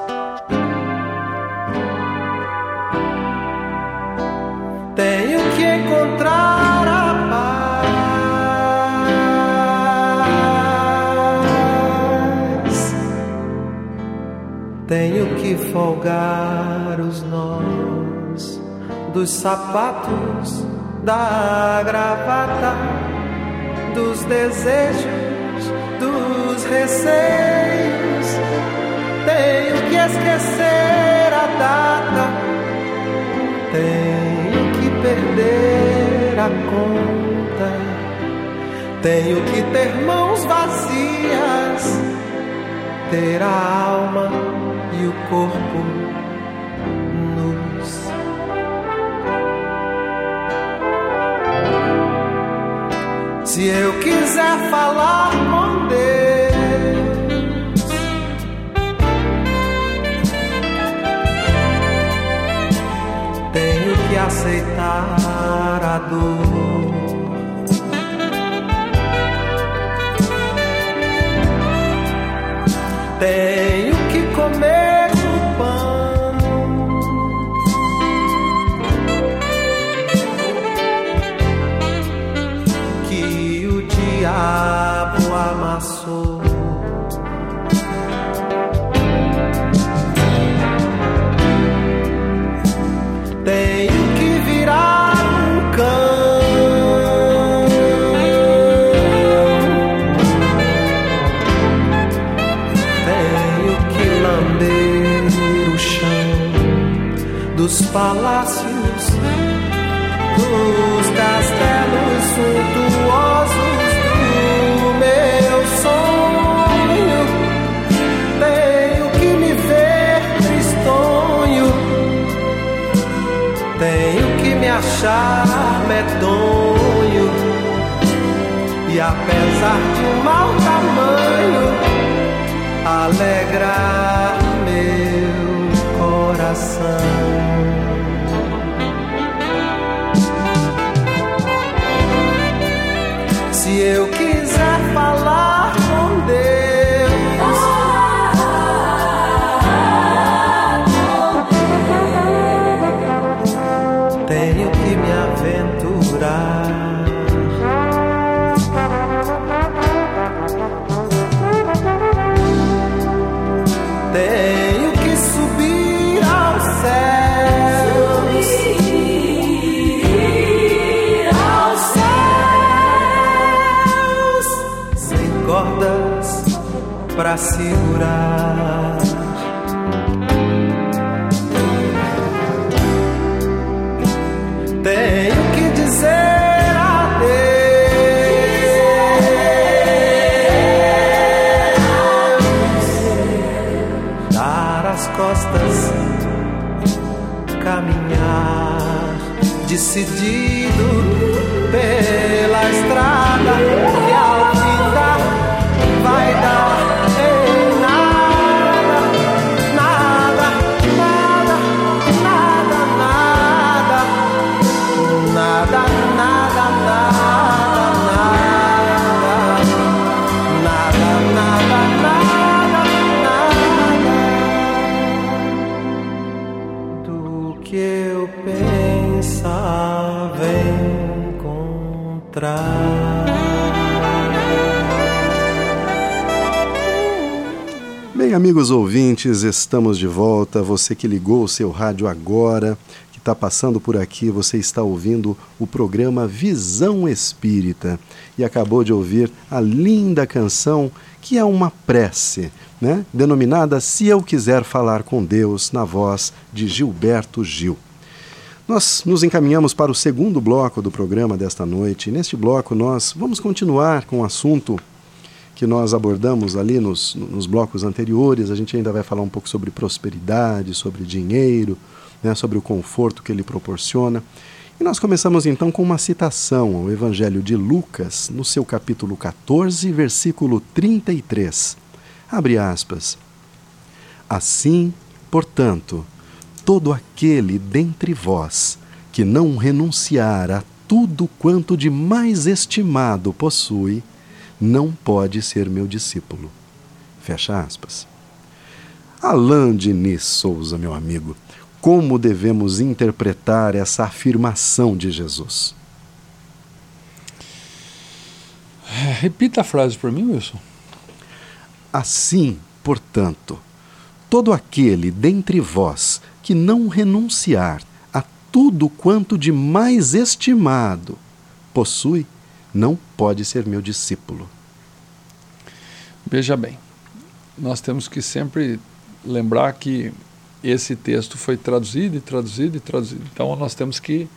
Tenho que encontrar a paz. Tenho que folgar os nós dos sapatos, da gravata, dos desejos, dos receios. Tenho que esquecer a data, tenho que perder a conta, tenho que ter mãos vazias, ter a alma e o corpo nus. Se eu quiser falar com Deus, tenho que aceitar a dor. Tenho que comer o pão que o diabo amassou. Tenho que virar um cão, tenho que lamber o chão dos palácios, dos castelos suntuosos do meu sonho. Tenho que me ver tristonho, tenho que me achar medonho, e apesar de um mau tamanho, alegrar meu coração. Se eu quiser falar com Deus, tenho que me aventurar. Tenho que subir aos céus, subir aos céus, sem cordas pra segurar. Tenho que dizer adeus, dar as costas, caminhar decidido pela estrada que ao findar vai dar em nada, nada, nada, nada, nada, nada, nada, nada, nada, nada, nada do que eu pensava encontrar. Bem, amigos ouvintes, estamos de volta. Você que ligou o seu rádio agora, que está passando por aqui, você está ouvindo o programa Visão Espírita e acabou de ouvir a linda canção que é uma prece, né? Denominada Se Eu Quiser Falar com Deus, na voz de Gilberto Gil. Nós nos encaminhamos para o segundo bloco do programa desta noite. E neste bloco nós vamos continuar com o assunto que nós abordamos ali nos, nos blocos anteriores. A gente ainda vai falar um pouco sobre prosperidade, sobre dinheiro, né, sobre o conforto que ele proporciona. E nós começamos então com uma citação ao Evangelho de Lucas, no seu capítulo catorze, versículo trinta e três. Abre aspas. Assim, portanto, todo aquele dentre vós que não renunciar a tudo quanto de mais estimado possui, não pode ser meu discípulo. Fecha aspas. Alain Diniz Souza, meu amigo, como devemos interpretar essa afirmação de Jesus? Repita a frase para mim, Wilson. Assim, portanto, todo aquele dentre vós que não renunciar a tudo quanto de mais estimado possui, não pode ser meu discípulo. Veja bem, nós temos que sempre lembrar que esse texto foi traduzido e traduzido e traduzido. Então nós temos que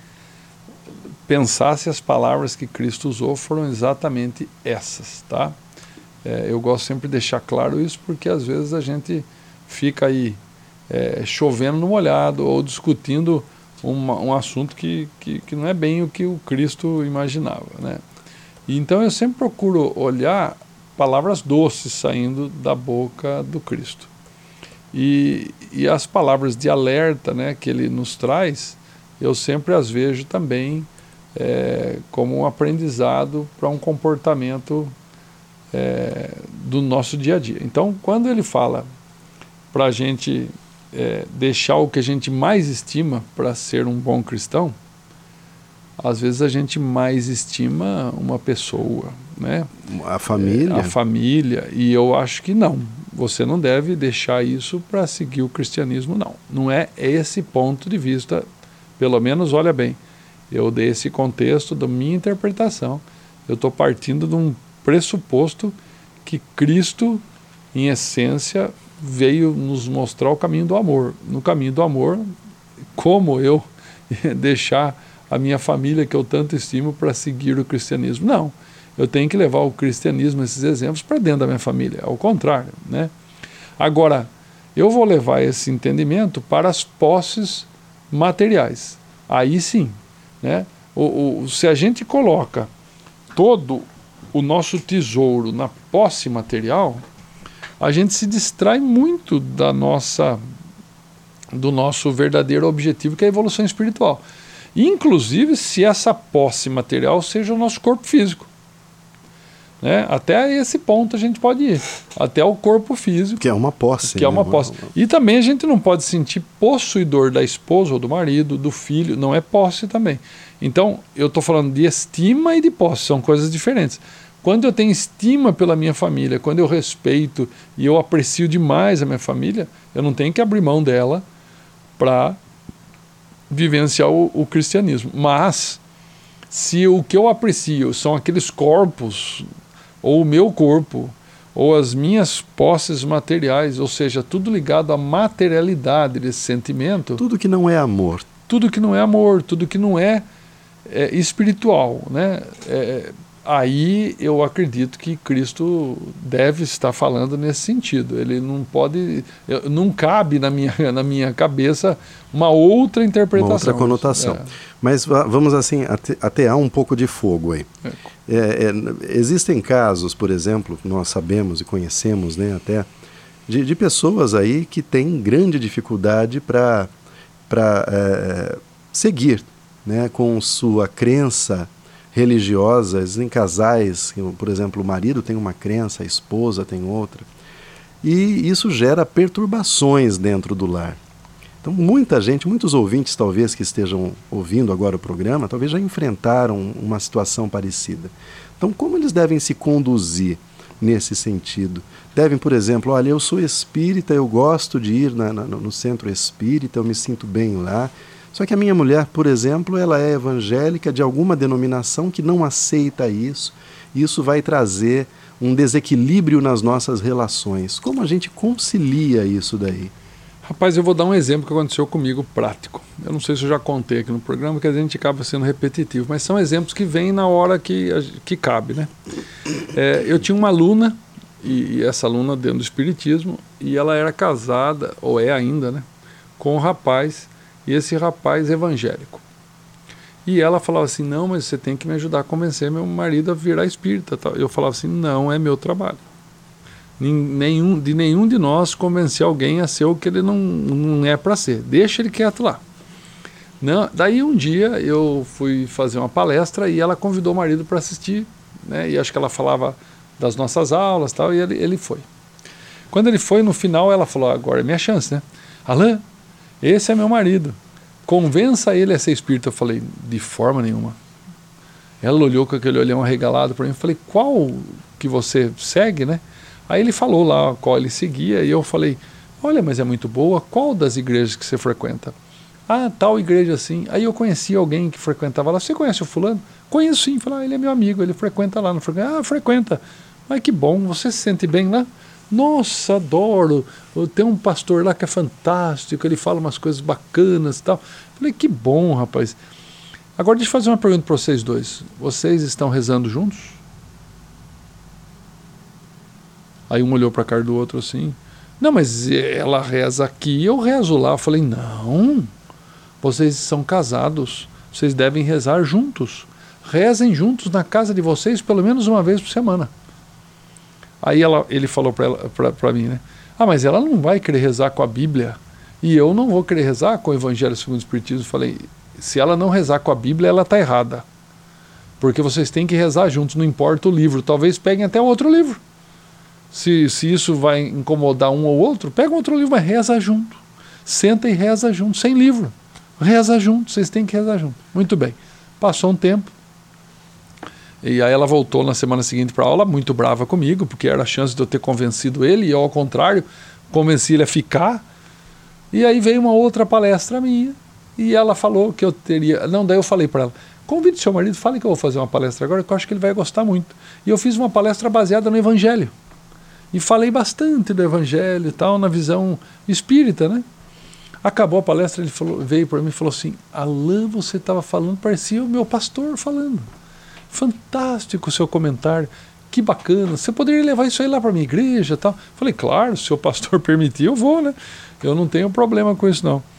pensar se as palavras que Cristo usou foram exatamente essas, tá? É, eu gosto sempre de deixar claro isso, porque às vezes a gente fica aí é, chovendo no molhado ou discutindo uma, um assunto que, que, que não é bem o que o Cristo imaginava, né? E então eu sempre procuro olhar palavras doces saindo da boca do Cristo. E, e as palavras de alerta, né, que ele nos traz, eu sempre as vejo também é, como um aprendizado para um comportamento é, do nosso dia a dia. Então, quando ele fala para a gente é, deixar o que a gente mais estima para ser um bom cristão, às vezes a gente mais estima uma pessoa, né? A família. É, a família, e eu acho que não. Você não deve deixar isso para seguir o cristianismo, não. Não é esse ponto de vista, pelo menos, olha bem, eu dei esse contexto da minha interpretação. Eu estou partindo de um pressuposto que Cristo, em essência, veio nos mostrar o caminho do amor. No caminho do amor, como eu deixar a minha família, que eu tanto estimo, para seguir o cristianismo? Não. Eu tenho que levar o cristianismo, esses exemplos, para dentro da minha família. Ao contrário, né? Agora, eu vou levar esse entendimento para as posses materiais. Aí sim, né? O, o, se a gente coloca todo o nosso tesouro na posse material, a gente se distrai muito da nossa, do nosso verdadeiro objetivo, que é a evolução espiritual. Inclusive, se essa posse material seja o nosso corpo físico. Né? Até esse ponto a gente pode ir, até o corpo físico, que é uma posse, que é uma né? posse. E também a gente não pode se sentir possuidor da esposa ou do marido, do filho, não é posse também. Então eu estou falando de estima e de posse, são coisas diferentes. Quando eu tenho estima pela minha família, quando eu respeito e eu aprecio demais a minha família, eu não tenho que abrir mão dela para vivenciar o, o cristianismo. Mas se o que eu aprecio são aqueles corpos, ou o meu corpo, ou as minhas posses materiais, ou seja, tudo ligado à materialidade desse sentimento. Tudo que não é amor. Tudo que não é amor, tudo que não é, é espiritual, né? É, aí eu acredito que Cristo deve estar falando nesse sentido. Ele não pode, não cabe na minha, na minha cabeça uma outra interpretação. Uma outra conotação. É. Mas vamos assim, atear um pouco de fogo aí. É. É, é, existem casos, por exemplo, que nós sabemos e conhecemos, né, até, de, de pessoas aí que têm grande dificuldade para para é, seguir, né, com sua crença religiosa. Em casais, por exemplo, o marido tem uma crença, a esposa tem outra, e isso gera perturbações dentro do lar. Então muita gente, muitos ouvintes talvez que estejam ouvindo agora o programa, talvez já enfrentaram uma situação parecida. Então como eles devem se conduzir nesse sentido? Devem, por exemplo, olha, eu sou espírita, eu gosto de ir na, na, no centro espírita, eu me sinto bem lá, só que a minha mulher, por exemplo, ela é evangélica de alguma denominação que não aceita isso, e isso vai trazer um desequilíbrio nas nossas relações. Como a gente concilia isso daí? Rapaz, eu vou dar um exemplo que aconteceu comigo prático. Eu não sei se eu já contei aqui no programa, porque a gente acaba sendo repetitivo, mas são exemplos que vêm na hora que, que cabe, né? É, eu tinha uma aluna, e, e essa aluna dentro do espiritismo, e ela era casada, ou é ainda, né, com um rapaz, e esse rapaz evangélico. E ela falava assim, não, mas você tem que me ajudar a convencer meu marido a virar espírita. Tal. Eu falava assim, não é meu trabalho. Nenhum, de nenhum de nós convencer alguém a ser o que ele não, não é para ser. Deixa ele quieto lá. Não, daí um dia eu fui fazer uma palestra e ela convidou o marido para assistir, né, e acho que ela falava das nossas aulas, tal, e ele, ele foi. Quando ele foi, no final, ela falou, agora é minha chance, né? Alain, esse é meu marido. Convença ele a ser espírita. Eu falei, de forma nenhuma. Ela olhou com aquele olhão arregalado para mim. Eu falei, qual que você segue, né? Aí ele falou lá qual ele seguia. E eu falei, olha, mas é muito boa. Qual das igrejas que você frequenta? Ah, tal igreja assim. Aí eu conheci alguém que frequentava lá. Você conhece o fulano? Conheço sim. Falei, ah, ele é meu amigo. Ele frequenta lá. Não frequenta? Ah, frequenta. Mas que bom. Você se sente bem lá? Nossa, adoro. Tem um pastor lá que é fantástico. Ele fala umas coisas bacanas e tal. Falei, que bom, rapaz. Agora deixa eu fazer uma pergunta para vocês dois. Vocês estão rezando juntos? Aí um olhou para a cara do outro assim. Não, mas ela reza aqui, eu rezo lá. Eu falei, não. Vocês são casados. Vocês devem rezar juntos. Rezem juntos na casa de vocês pelo menos uma vez por semana. Aí ela, ele falou para mim, né? Ah, mas ela não vai querer rezar com a Bíblia. E eu não vou querer rezar com o Evangelho segundo o Espiritismo. Eu falei, se ela não rezar com a Bíblia, ela está errada. Porque vocês têm que rezar juntos, não importa o livro. Talvez peguem até outro livro. Se, se isso vai incomodar um ou outro, pega outro livro, mas reza junto. Senta e reza junto, sem livro. Reza junto, vocês têm que rezar junto. Muito bem. Passou um tempo. E aí ela voltou na semana seguinte para a aula, muito brava comigo, porque era a chance de eu ter convencido ele, e eu, ao contrário, convenci ele a ficar. E aí veio uma outra palestra minha, e ela falou que eu teria... Não, daí eu falei para ela, convide seu marido, fale que eu vou fazer uma palestra agora, que eu acho que ele vai gostar muito. E eu fiz uma palestra baseada no Evangelho. E falei bastante do Evangelho e tal, na visão espírita, né? Acabou a palestra, ele falou, veio para mim e falou assim, Alain, você estava falando, parecia o meu pastor falando. Fantástico o seu comentário, que bacana, você poderia levar isso aí lá para minha igreja e tal. Falei, claro, se o pastor permitir, eu vou, né? Eu não tenho problema com isso, não.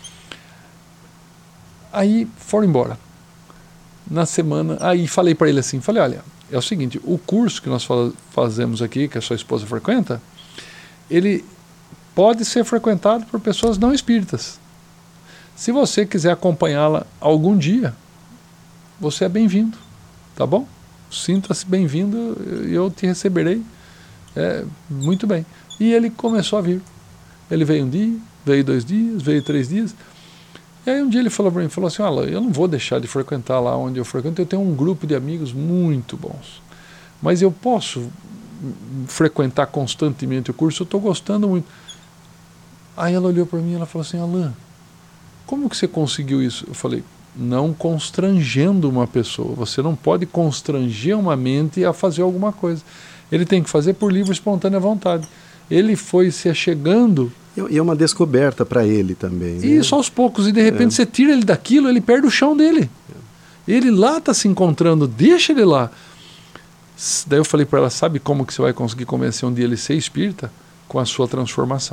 Aí foram embora. Na semana, aí falei para ele assim, falei, olha, é o seguinte, o curso que nós fazemos aqui, que a sua esposa frequenta, ele pode ser frequentado por pessoas não espíritas. Se você quiser acompanhá-la algum dia, você é bem-vindo, tá bom? Sinta-se bem-vindo e eu te receberei é, muito bem. E ele começou a vir. Ele veio um dia, veio dois dias, veio três dias. E aí um dia ele falou para mim, falou assim, olha, eu não vou deixar de frequentar lá onde eu frequento, eu tenho um grupo de amigos muito bons. Mas eu posso frequentar constantemente o curso, eu estou gostando muito. Aí ela olhou para mim e ela falou assim, Alain, como que você conseguiu isso? Eu falei, não constrangendo uma pessoa. Você não pode constranger uma mente a fazer alguma coisa. Ele tem que fazer por livre e espontânea vontade. Ele foi se achegando. E é uma descoberta para ele também. Né? Isso, aos poucos. E de repente é. você tira ele daquilo, ele perde o chão dele. É. Ele lá está se encontrando, deixa ele lá. Daí eu falei para ela, sabe como que você vai conseguir convencer um dia ele a ser espírita? Com a sua transformação.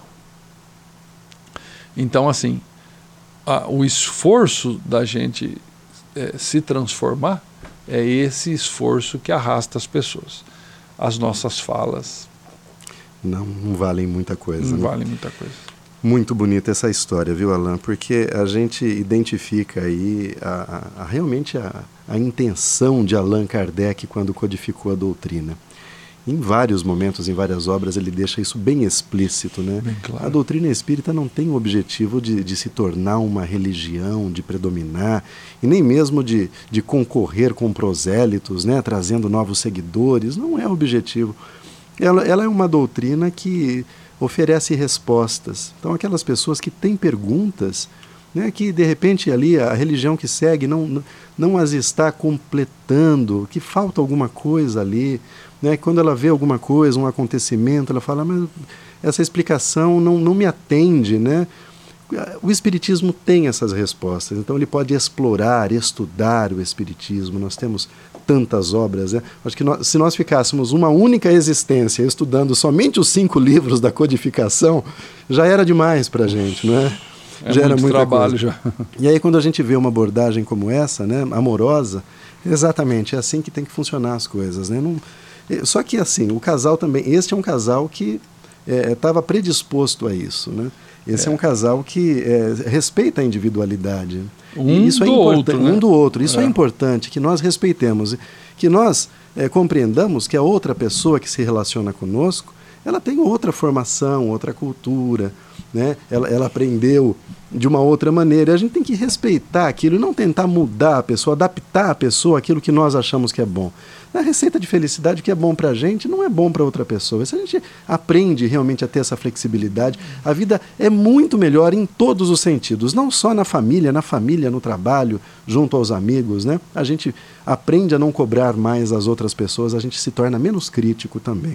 Então, assim, a, o esforço da gente é, se transformar é esse esforço que arrasta as pessoas. As nossas falas não, não valem muita coisa. Não né? valem muita coisa. Muito bonita essa história, viu, Alain? Porque a gente identifica aí a, a, a, realmente a, a intenção de Allan Kardec quando codificou a doutrina. Em vários momentos, em várias obras, ele deixa isso bem explícito, né? Bem claro. A doutrina espírita não tem o objetivo de, de se tornar uma religião, de predominar, e nem mesmo de, de concorrer com prosélitos, né? Trazendo novos seguidores. Não é o objetivo. Ela, ela é uma doutrina que oferece respostas. Então, aquelas pessoas que têm perguntas, né, que de repente ali a religião que segue não, não as está completando, que falta alguma coisa ali, né, quando ela vê alguma coisa, um acontecimento, ela fala, mas essa explicação não, não me atende, né? O Espiritismo tem essas respostas, então ele pode explorar, estudar o Espiritismo. Nós temos tantas obras, né? Acho que nós, se nós ficássemos uma única existência estudando somente os cinco livros da codificação, já era demais para a gente, não é? É já muito era muita trabalho coisa. já. E aí quando a gente vê uma abordagem como essa, né, amorosa, exatamente, é assim que tem que funcionar as coisas, né? Não, só que assim, o casal também, este é um casal que estava é, predisposto a isso, né? Esse é, é um casal que é, respeita a individualidade. Um e isso do é outro, né? Um do outro. Isso é. é importante, que nós respeitemos. Que nós é, compreendamos que a outra pessoa que se relaciona conosco, ela tem outra formação, outra cultura, né? ela, ela aprendeu de uma outra maneira. A gente tem que respeitar aquilo e não tentar mudar a pessoa, adaptar a pessoa àquilo que nós achamos que é bom. A receita de felicidade que é bom para a gente não é bom para outra pessoa. Se a gente aprende realmente a ter essa flexibilidade, a vida é muito melhor em todos os sentidos, não só na família, na família, no trabalho, junto aos amigos, né? A gente aprende a não cobrar mais as outras pessoas, a gente se torna menos crítico também.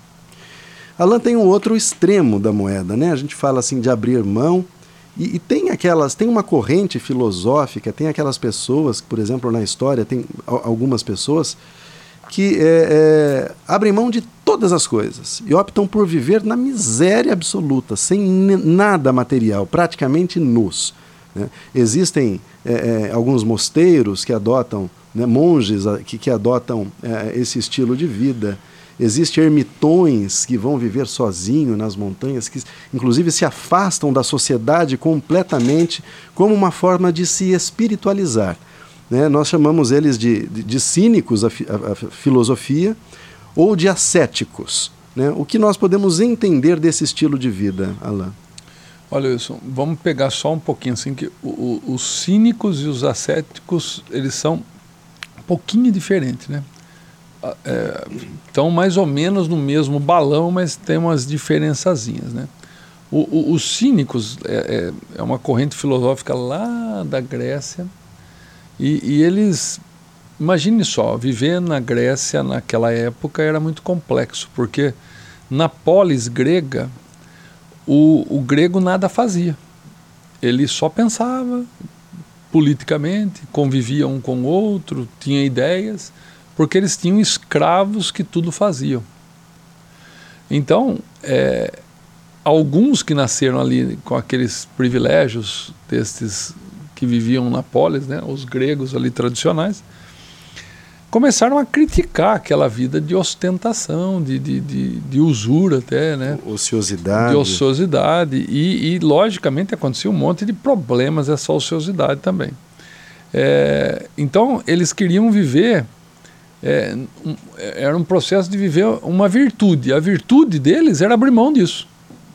Allan, tem um outro extremo da moeda, né? A gente fala assim de abrir mão, e, e tem aquelas, tem uma corrente filosófica, tem aquelas pessoas, por exemplo, na história, tem algumas pessoas que é, é, abrem mão de todas as coisas e optam por viver na miséria absoluta, sem nada material, praticamente nus, né? Existem é, é, alguns mosteiros que adotam, né, monges que, que adotam é, esse estilo de vida. Existem ermitões que vão viver sozinhos nas montanhas, que inclusive se afastam da sociedade completamente como uma forma de se espiritualizar. Né? Nós chamamos eles de, de, de cínicos, a, a, a filosofia, ou de ascéticos. Né? O que nós podemos entender desse estilo de vida, Allan? Olha, Wilson, vamos pegar só um pouquinho, assim, que o, o, os cínicos e os ascéticos, eles são um pouquinho diferentes, né? É, estão mais ou menos no mesmo balão, mas tem umas diferençazinhas, né? O, o, os cínicos é, é, é uma corrente filosófica lá da Grécia, e, e eles, imagine só, viver na Grécia naquela época era muito complexo, porque na polis grega, o, o grego nada fazia, ele só pensava politicamente, convivia um com o outro, tinha ideias, porque eles tinham escravos que tudo faziam. Então, é, alguns que nasceram ali com aqueles privilégios destes que viviam na polis, né, os gregos ali tradicionais, começaram a criticar aquela vida de ostentação, de, de, de, de usura até, né? Ociosidade. De ociosidade. E, e, logicamente, acontecia um monte de problemas essa ociosidade também. É, então, eles queriam viver... É, um, era um processo de viver uma virtude. A virtude deles era abrir mão disso.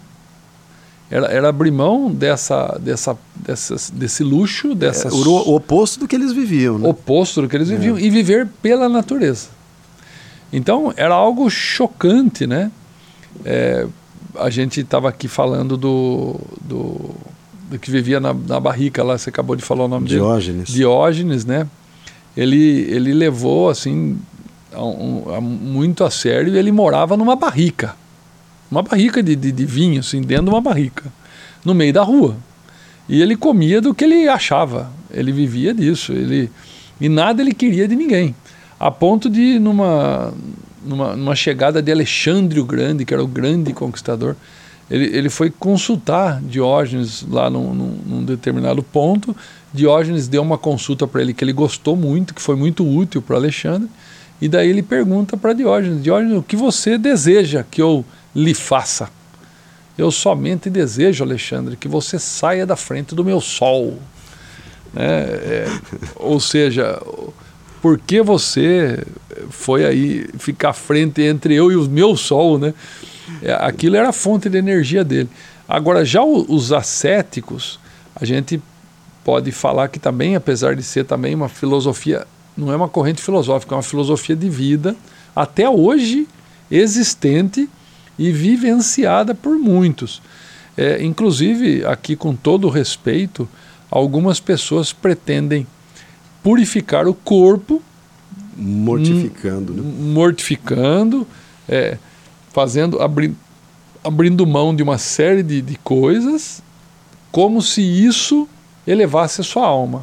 Era, era abrir mão dessa, dessa, dessa, desse luxo, dessa... É, o oposto do que eles viviam, né? Oposto do que eles viviam, é. E viver pela natureza. Então, era algo chocante, né? É, a gente estava aqui falando do, do, do que vivia na, na barrica lá, você acabou de falar o nome Diógenes. dele. Diógenes, né? Ele, ele levou, assim, a um, a muito a sério, e ele morava numa barrica. Uma barrica de, de, de vinho, assim, dentro de uma barrica, no meio da rua. E ele comia do que ele achava, ele vivia disso, ele, e nada ele queria de ninguém. A ponto de, numa, numa, numa chegada de Alexandre o Grande, que era o grande conquistador, ele, ele foi consultar Diógenes lá num, num, num determinado ponto. Diógenes deu uma consulta para ele que ele gostou muito, que foi muito útil para Alexandre, e daí ele pergunta para Diógenes: Diógenes, o que você deseja que eu lhe faça? Eu somente desejo, Alexandre, que você saia da frente do meu sol. É, é, ou seja, por que você foi aí ficar à frente entre eu e o meu sol, né? É, aquilo era a fonte de energia dele. Agora, já os ascéticos, a gente pode falar que também, apesar de ser também uma filosofia, não é uma corrente filosófica, é uma filosofia de vida, até hoje existente e vivenciada por muitos. É, inclusive, aqui com todo o respeito, algumas pessoas pretendem purificar o corpo, mortificando, né? mortificando, é, fazendo, abri, abrindo mão de uma série de, de coisas, como se isso elevasse a sua alma.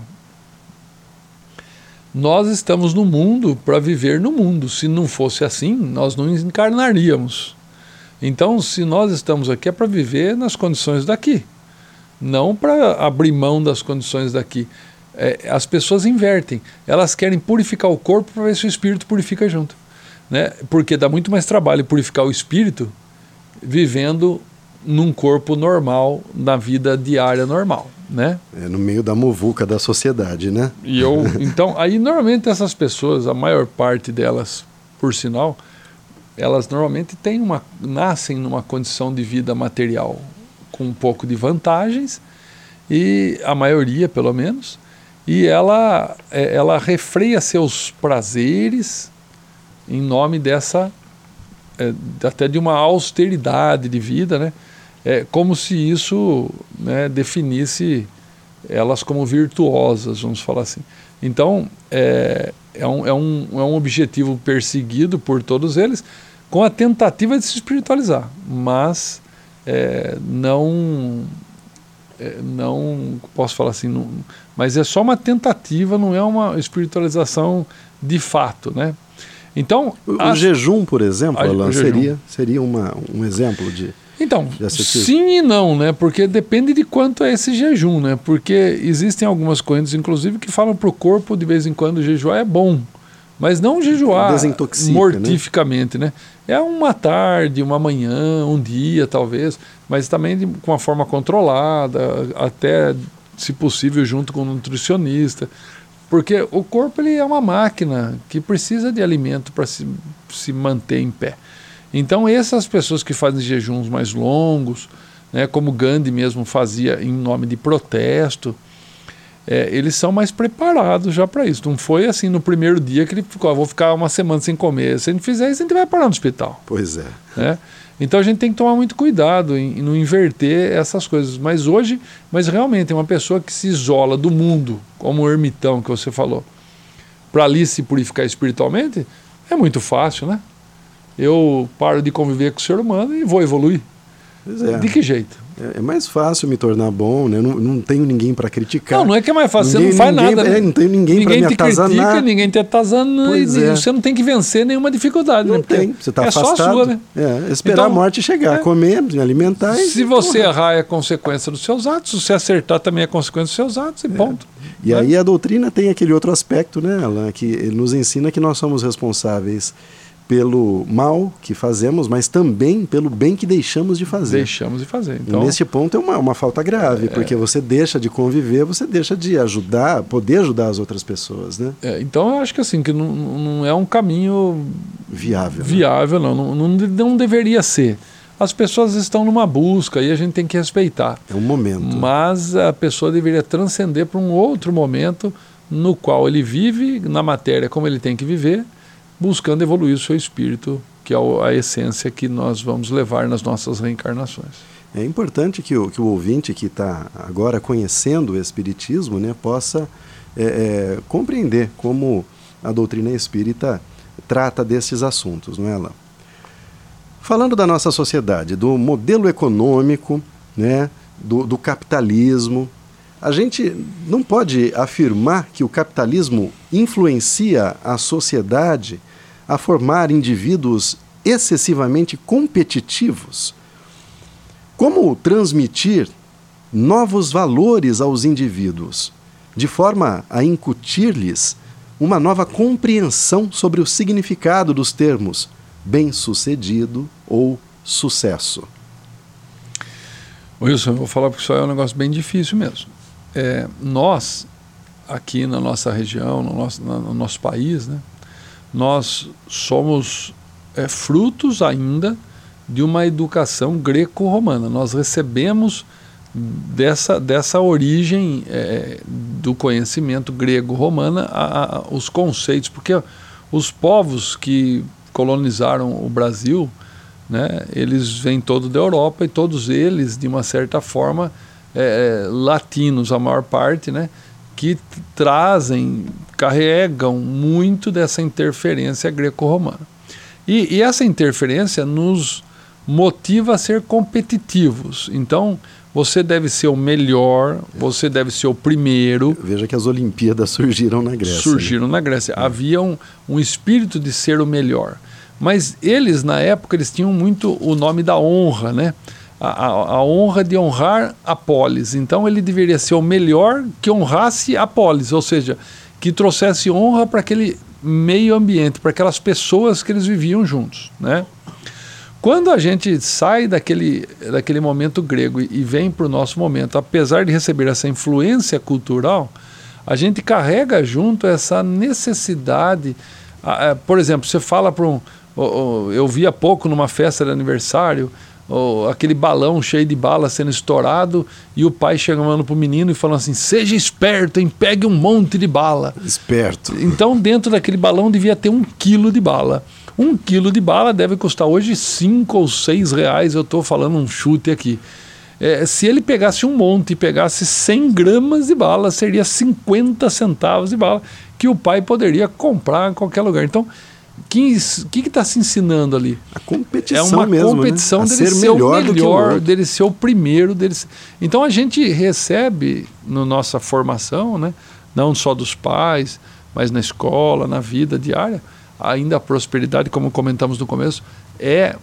Nós estamos no mundo para viver no mundo. Se não fosse assim, nós não encarnaríamos. Então, se nós estamos aqui, é para viver nas condições daqui, não para abrir mão das condições daqui. É, as pessoas invertem. Elas querem purificar o corpo para ver se o espírito purifica junto, né? Porque dá muito mais trabalho purificar o espírito vivendo num corpo normal, na vida diária normal, né? É, no meio da muvuca da sociedade, né? E eu, então, aí normalmente essas pessoas, a maior parte delas, por sinal, elas normalmente têm uma, nascem numa condição de vida material com um pouco de vantagens, e a maioria, pelo menos, e ela, ela refreia seus prazeres em nome dessa, é, até de uma austeridade de vida, né? É como se isso, né, definisse elas como virtuosas, vamos falar assim. Então, é, é, um, é, um, é um objetivo perseguido por todos eles, com a tentativa de se espiritualizar, mas é, não... É, não posso falar assim, não, mas é só uma tentativa, não é uma espiritualização de fato, né? Então, o, as, o jejum, por exemplo, a, Alain, seria, seria uma, um exemplo de... Então, de sim e não, né? Porque depende de quanto é esse jejum, né? Porque existem algumas correntes, inclusive, que falam para o corpo, de vez em quando, jejuar é bom, mas não jejuar mortificamente, né? É uma tarde, uma manhã, um dia, talvez, mas também de, com uma forma controlada, até, se possível, junto com um nutricionista. Porque o corpo ele é uma máquina que precisa de alimento para se, se manter em pé. Então, essas pessoas que fazem jejuns mais longos, né, como Gandhi mesmo fazia em nome de protesto, É, eles são mais preparados já para isso. Não foi assim no primeiro dia que ele ficou, ah, vou ficar uma semana sem comer. Se a gente fizer isso, a gente vai parar no hospital. Pois é. Né? Então a gente tem que tomar muito cuidado em, em não inverter essas coisas. Mas hoje, mas realmente é uma pessoa que se isola do mundo, como o ermitão que você falou, para ali se purificar espiritualmente, é muito fácil, né? Eu paro de conviver com o ser humano e vou evoluir. Pois é. De que jeito? É mais fácil me tornar bom, né? Não, não tenho ninguém para criticar. Não, não é que é mais fácil, ninguém, você não faz ninguém, nada. Né? É, não tenho ninguém, ninguém para me atazanar. Ninguém te critica, ninguém te atazana, pois e é. você não tem que vencer nenhuma dificuldade. Não né? tem, você está é afastado. Só a sua, né? É, esperar então, a morte chegar, é. comer, me alimentar. Se e, você porra. errar é consequência dos seus atos, se você acertar também é consequência dos seus atos, e ponto. É. E né? aí a doutrina tem aquele outro aspecto, né, Alain, que ele nos ensina que nós somos responsáveis pelo mal que fazemos, mas também pelo bem que deixamos de fazer. Deixamos de fazer. Então, e neste ponto é uma, uma falta grave, é, porque você deixa de conviver, você deixa de ajudar, poder ajudar as outras pessoas, né? É, então eu acho que assim, que não, não é um caminho viável. Viável, né? não, não, não, não deveria ser. As pessoas estão numa busca e a gente tem que respeitar. É um momento. Mas a pessoa deveria transcender para um outro momento no qual ele vive na matéria como ele tem que viver, buscando evoluir o seu espírito, que é a essência que nós vamos levar nas nossas reencarnações. É importante que o, que o ouvinte que está agora conhecendo o Espiritismo, né, possa é, é, compreender como a doutrina espírita trata desses assuntos, não é, Alain? Falando da nossa sociedade, do modelo econômico, né, do, do capitalismo, a gente não pode afirmar que o capitalismo influencia a sociedade a formar indivíduos excessivamente competitivos. Como transmitir novos valores aos indivíduos, de forma a incutir-lhes uma nova compreensão sobre o significado dos termos bem-sucedido ou sucesso? Wilson, eu vou falar porque isso é um negócio bem difícil mesmo. É, nós, aqui na nossa região, no nosso, no nosso país, né, nós somos é, frutos ainda de uma educação greco-romana. Nós recebemos dessa, dessa origem é, do conhecimento grego-romana a, a, os conceitos, porque os povos que colonizaram o Brasil, né, eles vêm todos da Europa e todos eles, de uma certa forma, É, latinos, a maior parte, né, que trazem, carregam muito dessa interferência greco-romana. E, e essa interferência nos motiva a ser competitivos. Então, você deve ser o melhor, você deve ser o primeiro. Veja que as Olimpíadas surgiram na Grécia. Surgiram, né? na Grécia. É. Havia um, um espírito de ser o melhor. Mas eles, na época, eles tinham muito o nome da honra, né? A, a, a honra de honrar a polis. Então ele deveria ser o melhor que honrasse a polis, ou seja, que trouxesse honra para aquele meio ambiente, para aquelas pessoas que eles viviam juntos, né? Quando a gente sai daquele, daquele momento grego e, e vem para o nosso momento, apesar de receber essa influência cultural, a gente carrega junto essa necessidade Ah, por exemplo, você fala para um... Eu vi há pouco numa festa de aniversário, aquele balão cheio de bala sendo estourado e o pai chegando pro menino e falando assim, seja esperto, hein? Pegue um monte de bala. Esperto. Então dentro daquele balão devia ter um quilo de bala. Um quilo de bala deve custar hoje cinco ou seis reais, eu estou falando um chute aqui. É, se ele pegasse um monte e pegasse cem gramas de bala, seria cinquenta centavos de bala que o pai poderia comprar em qualquer lugar. Então, o que está se ensinando ali? A competição é uma mesmo, competição né? dele ser ser melhor o melhor, do que o dele ser o primeiro. Dele ser... Então a gente recebe na nossa formação, né, não só dos pais, mas na escola, na vida diária, ainda a prosperidade, como comentamos no começo, é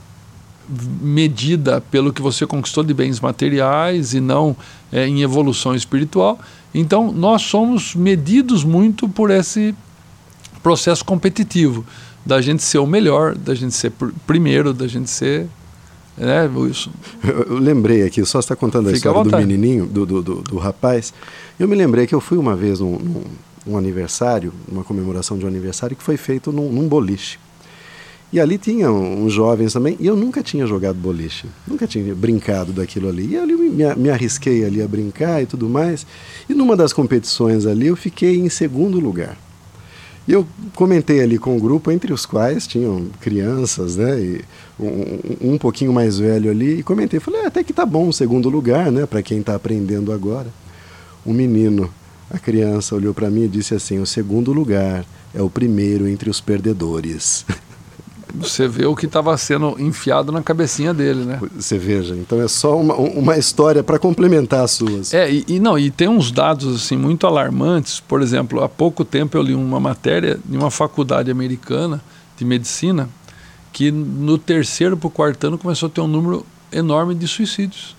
medida pelo que você conquistou de bens materiais e não é, em evolução espiritual. Então nós somos medidos muito por esse processo competitivo, da gente ser o melhor, da gente ser pr- primeiro, da gente ser... Né, Wilson? Eu, eu lembrei aqui, só está contando a Fica história à do vontade. menininho, do, do, do, do rapaz. Eu me lembrei que eu fui uma vez num, num, num aniversário, uma comemoração de um aniversário que foi feito num, num boliche. E ali tinha uns jovens também, e eu nunca tinha jogado boliche, nunca tinha brincado daquilo ali. E eu me, me arrisquei ali a brincar e tudo mais. E numa das competições ali eu fiquei em segundo lugar. E eu comentei ali com o grupo, entre os quais tinham crianças, né, e um, um pouquinho mais velho ali, e comentei, falei, ah, até que tá bom o segundo lugar, né, para quem está aprendendo agora. Um menino, a criança, olhou para mim e disse assim, o segundo lugar é o primeiro entre os perdedores. Você vê o que estava sendo enfiado na cabecinha dele, né? Você veja, então é só uma, uma história para complementar as suas. É, e, e não, e tem uns dados assim muito alarmantes. Por exemplo, há pouco tempo eu li uma matéria de uma faculdade americana de medicina que no terceiro para o quarto ano começou a ter um número enorme de suicídios.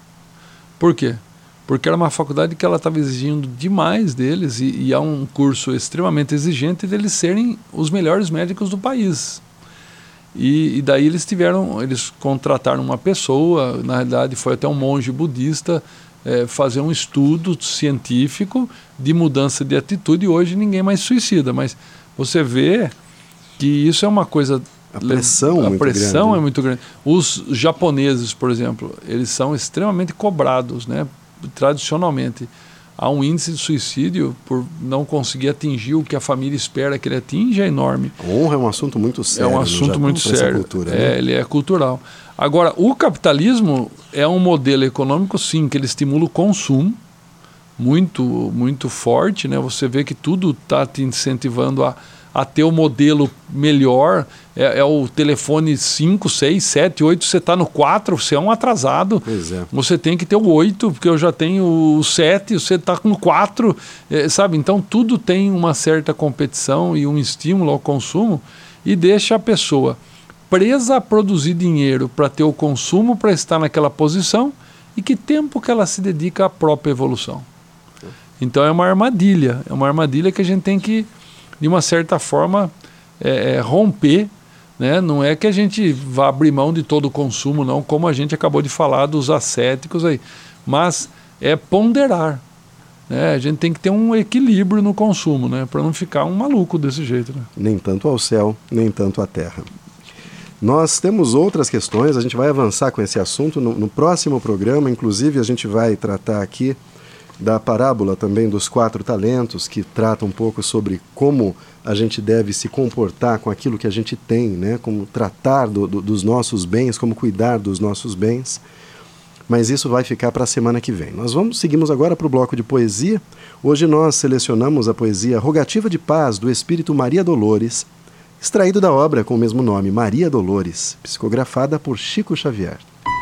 Por quê? Porque era uma faculdade que ela estava exigindo demais deles e, e há um curso extremamente exigente deles serem os melhores médicos do país. E, e daí eles tiveram, eles contrataram uma pessoa, na realidade foi até um monge budista, é, fazer um estudo científico de mudança de atitude, e hoje ninguém mais suicida, mas você vê que isso é uma coisa... A pressão, a muito pressão grande. é muito grande. Os japoneses, por exemplo, eles são extremamente cobrados, né? Tradicionalmente. Há um índice de suicídio por não conseguir atingir o que a família espera que ele atinja, é enorme. A honra é um assunto muito sério. É um assunto Japão, muito pra essa sério. cultura, é, né? Ele é cultural. Agora, o capitalismo é um modelo econômico, sim, que ele estimula o consumo muito, muito forte, né? Você vê que tudo está te incentivando a, a ter o modelo melhor. É, é o telefone cinco, seis, sete, oito, você está no quatro, você é um atrasado. Pois é. Você tem que ter o oito, porque eu já tenho o sete, você está com o quatro, é, sabe? Então tudo tem uma certa competição e um estímulo ao consumo e deixa a pessoa presa a produzir dinheiro para ter o consumo, para estar naquela posição, e que tempo que ela se dedica à própria evolução. Então é uma armadilha, é uma armadilha que a gente tem que, de uma certa forma, é, é, romper, né? Não é que a gente vá abrir mão de todo o consumo, não, como a gente acabou de falar dos ascéticos aí, mas é ponderar, né? A gente tem que ter um equilíbrio no consumo, né? Para não ficar um maluco desse jeito, né? Nem tanto ao céu, nem tanto à terra. Nós temos outras questões, a gente vai avançar com esse assunto no, no próximo programa, inclusive a gente vai tratar aqui da parábola também dos quatro talentos, que trata um pouco sobre como a gente deve se comportar com aquilo que a gente tem, né? Como tratar do, do, dos nossos bens, como cuidar dos nossos bens. Mas isso vai ficar para a semana que vem. Nós vamos seguimos agora para o bloco de poesia. Hoje nós selecionamos a poesia Rogativa de Paz, do Espírito Maria Dolores, extraído da obra com o mesmo nome, Maria Dolores, psicografada por Chico Xavier.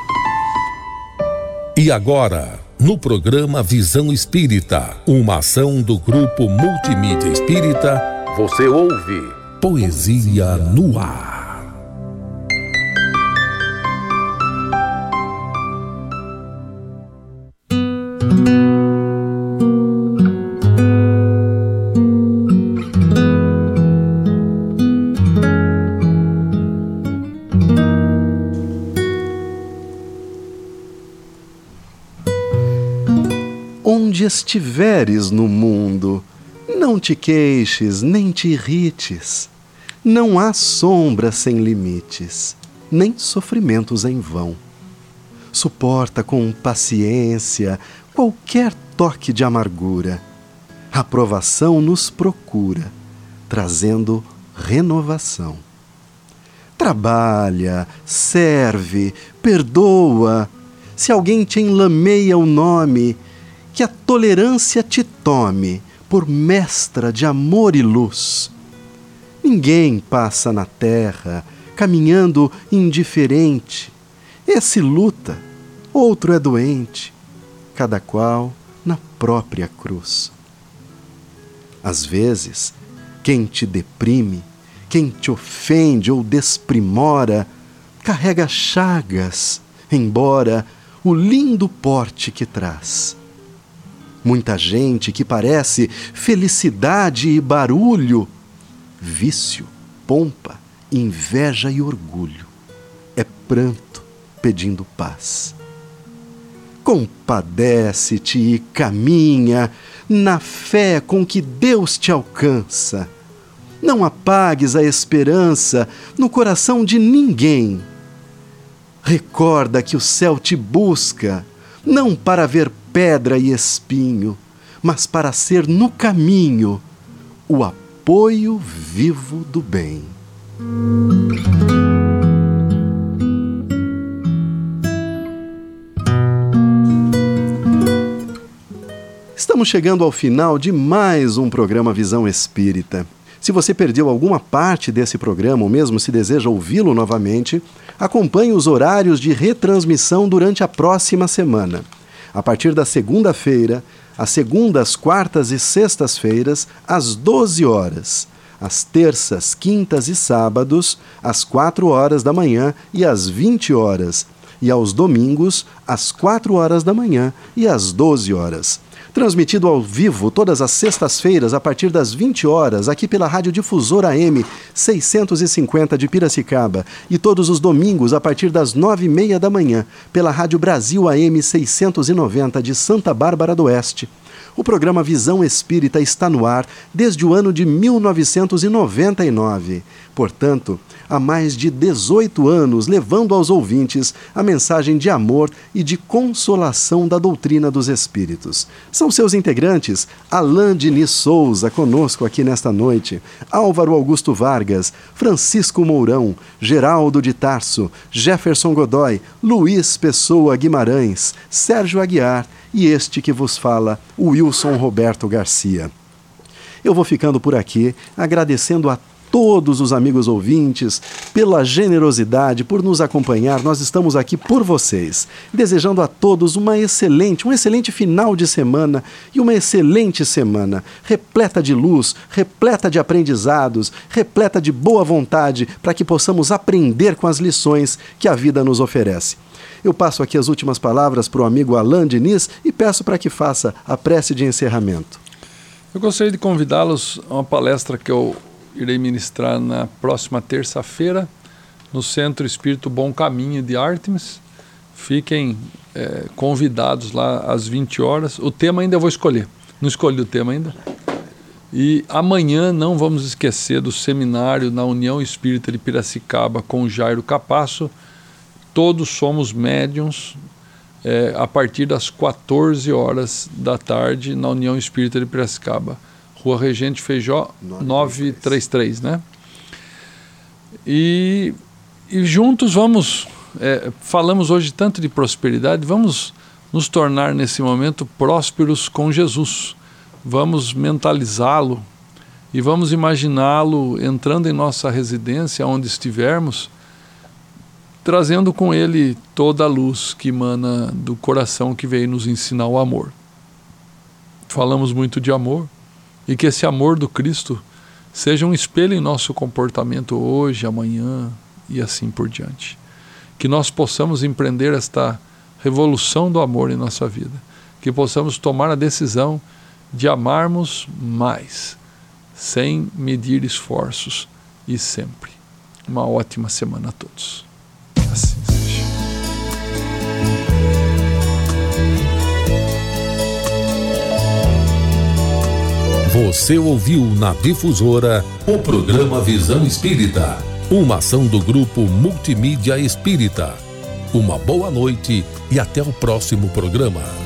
E agora, no programa Visão Espírita, uma ação do Grupo Multimídia Espírita, você ouve Poesia no Ar. Onde estiveres no mundo, não te queixes nem te irrites. não há sombra sem limites, nem sofrimentos em vão. Suporta com paciência qualquer toque de amargura. A provação nos procura, trazendo renovação. Trabalha, serve, perdoa. Se alguém te enlameia o nome, que a tolerância te tome por mestra de amor e luz. Ninguém passa na terra caminhando indiferente. Esse luta, outro é doente, cada qual na própria cruz. Às vezes, quem te deprime, quem te ofende ou desprimora, carrega chagas, embora o lindo porte que traz. Muita gente que parece felicidade e barulho, vício, pompa, inveja e orgulho, é pranto pedindo paz. Compadece-te e caminha na fé com que Deus te alcança. Não apagues a esperança no coração de ninguém. Recorda que o céu te busca, não para ver pedra e espinho, mas para ser no caminho o apoio vivo do bem. Estamos chegando ao final de mais um programa Visão Espírita. Se você perdeu alguma parte desse programa ou mesmo se deseja ouvi-lo novamente, acompanhe os horários de retransmissão durante a próxima semana. A partir da segunda-feira, às segundas, quartas e sextas-feiras, às doze horas. Às terças, quintas e sábados, às quatro horas da manhã e às vinte horas. E aos domingos, às quatro horas da manhã e às doze horas. Transmitido ao vivo todas as sextas-feiras a partir das vinte horas, aqui pela Rádio Difusora A M seiscentos e cinquenta de Piracicaba, e todos os domingos a partir das nove e meia da manhã, pela Rádio Brasil A M seiscentos e noventa de Santa Bárbara do Oeste. O programa Visão Espírita está no ar desde o ano de mil novecentos e noventa e nove. Portanto, há mais de dezoito anos, levando aos ouvintes a mensagem de amor e de consolação da doutrina dos Espíritos. São seus integrantes Alain Diniz Souza, conosco aqui nesta noite, Álvaro Augusto Vargas, Francisco Mourão, Geraldo de Tarso, Jefferson Godoy, Luiz Pessoa Guimarães, Sérgio Aguiar e este que vos fala, Wilson Roberto Garcia. Eu vou ficando por aqui, agradecendo a todos os amigos ouvintes pela generosidade, por nos acompanhar. Nós estamos aqui por vocês, desejando a todos uma excelente, um excelente final de semana e uma excelente semana, repleta de luz, repleta de aprendizados, repleta de boa vontade, para que possamos aprender com as lições que a vida nos oferece. Eu passo aqui as últimas palavras para o amigo Alain Diniz e peço para que faça a prece de encerramento. Eu gostaria de convidá-los a uma palestra que eu irei ministrar na próxima terça-feira no Centro Espírito Bom Caminho de Ártemis. Fiquem é, convidados lá às vinte horas. O tema ainda eu vou escolher. Não escolhi o tema ainda. E amanhã não vamos esquecer do seminário na União Espírita de Piracicaba com Jairo Capasso. Todos somos médiuns, é, a partir das quatorze horas da tarde na União Espírita de Piracicaba. Rua Regente Feijó, novecentos e trinta e três, né? E, e juntos vamos, é, falamos hoje tanto de prosperidade, vamos nos tornar nesse momento prósperos com Jesus. Vamos mentalizá-lo e vamos imaginá-lo entrando em nossa residência, onde estivermos, trazendo com ele toda a luz que emana do coração que veio nos ensinar o amor. Falamos muito de amor, e que esse amor do Cristo seja um espelho em nosso comportamento hoje, amanhã e assim por diante. Que nós possamos empreender esta revolução do amor em nossa vida. Que possamos tomar a decisão de amarmos mais, sem medir esforços e sempre. Uma ótima semana a todos. Assim seja. Você ouviu na Difusora o programa Visão Espírita, uma ação do Grupo Multimídia Espírita. Uma boa noite e até o próximo programa.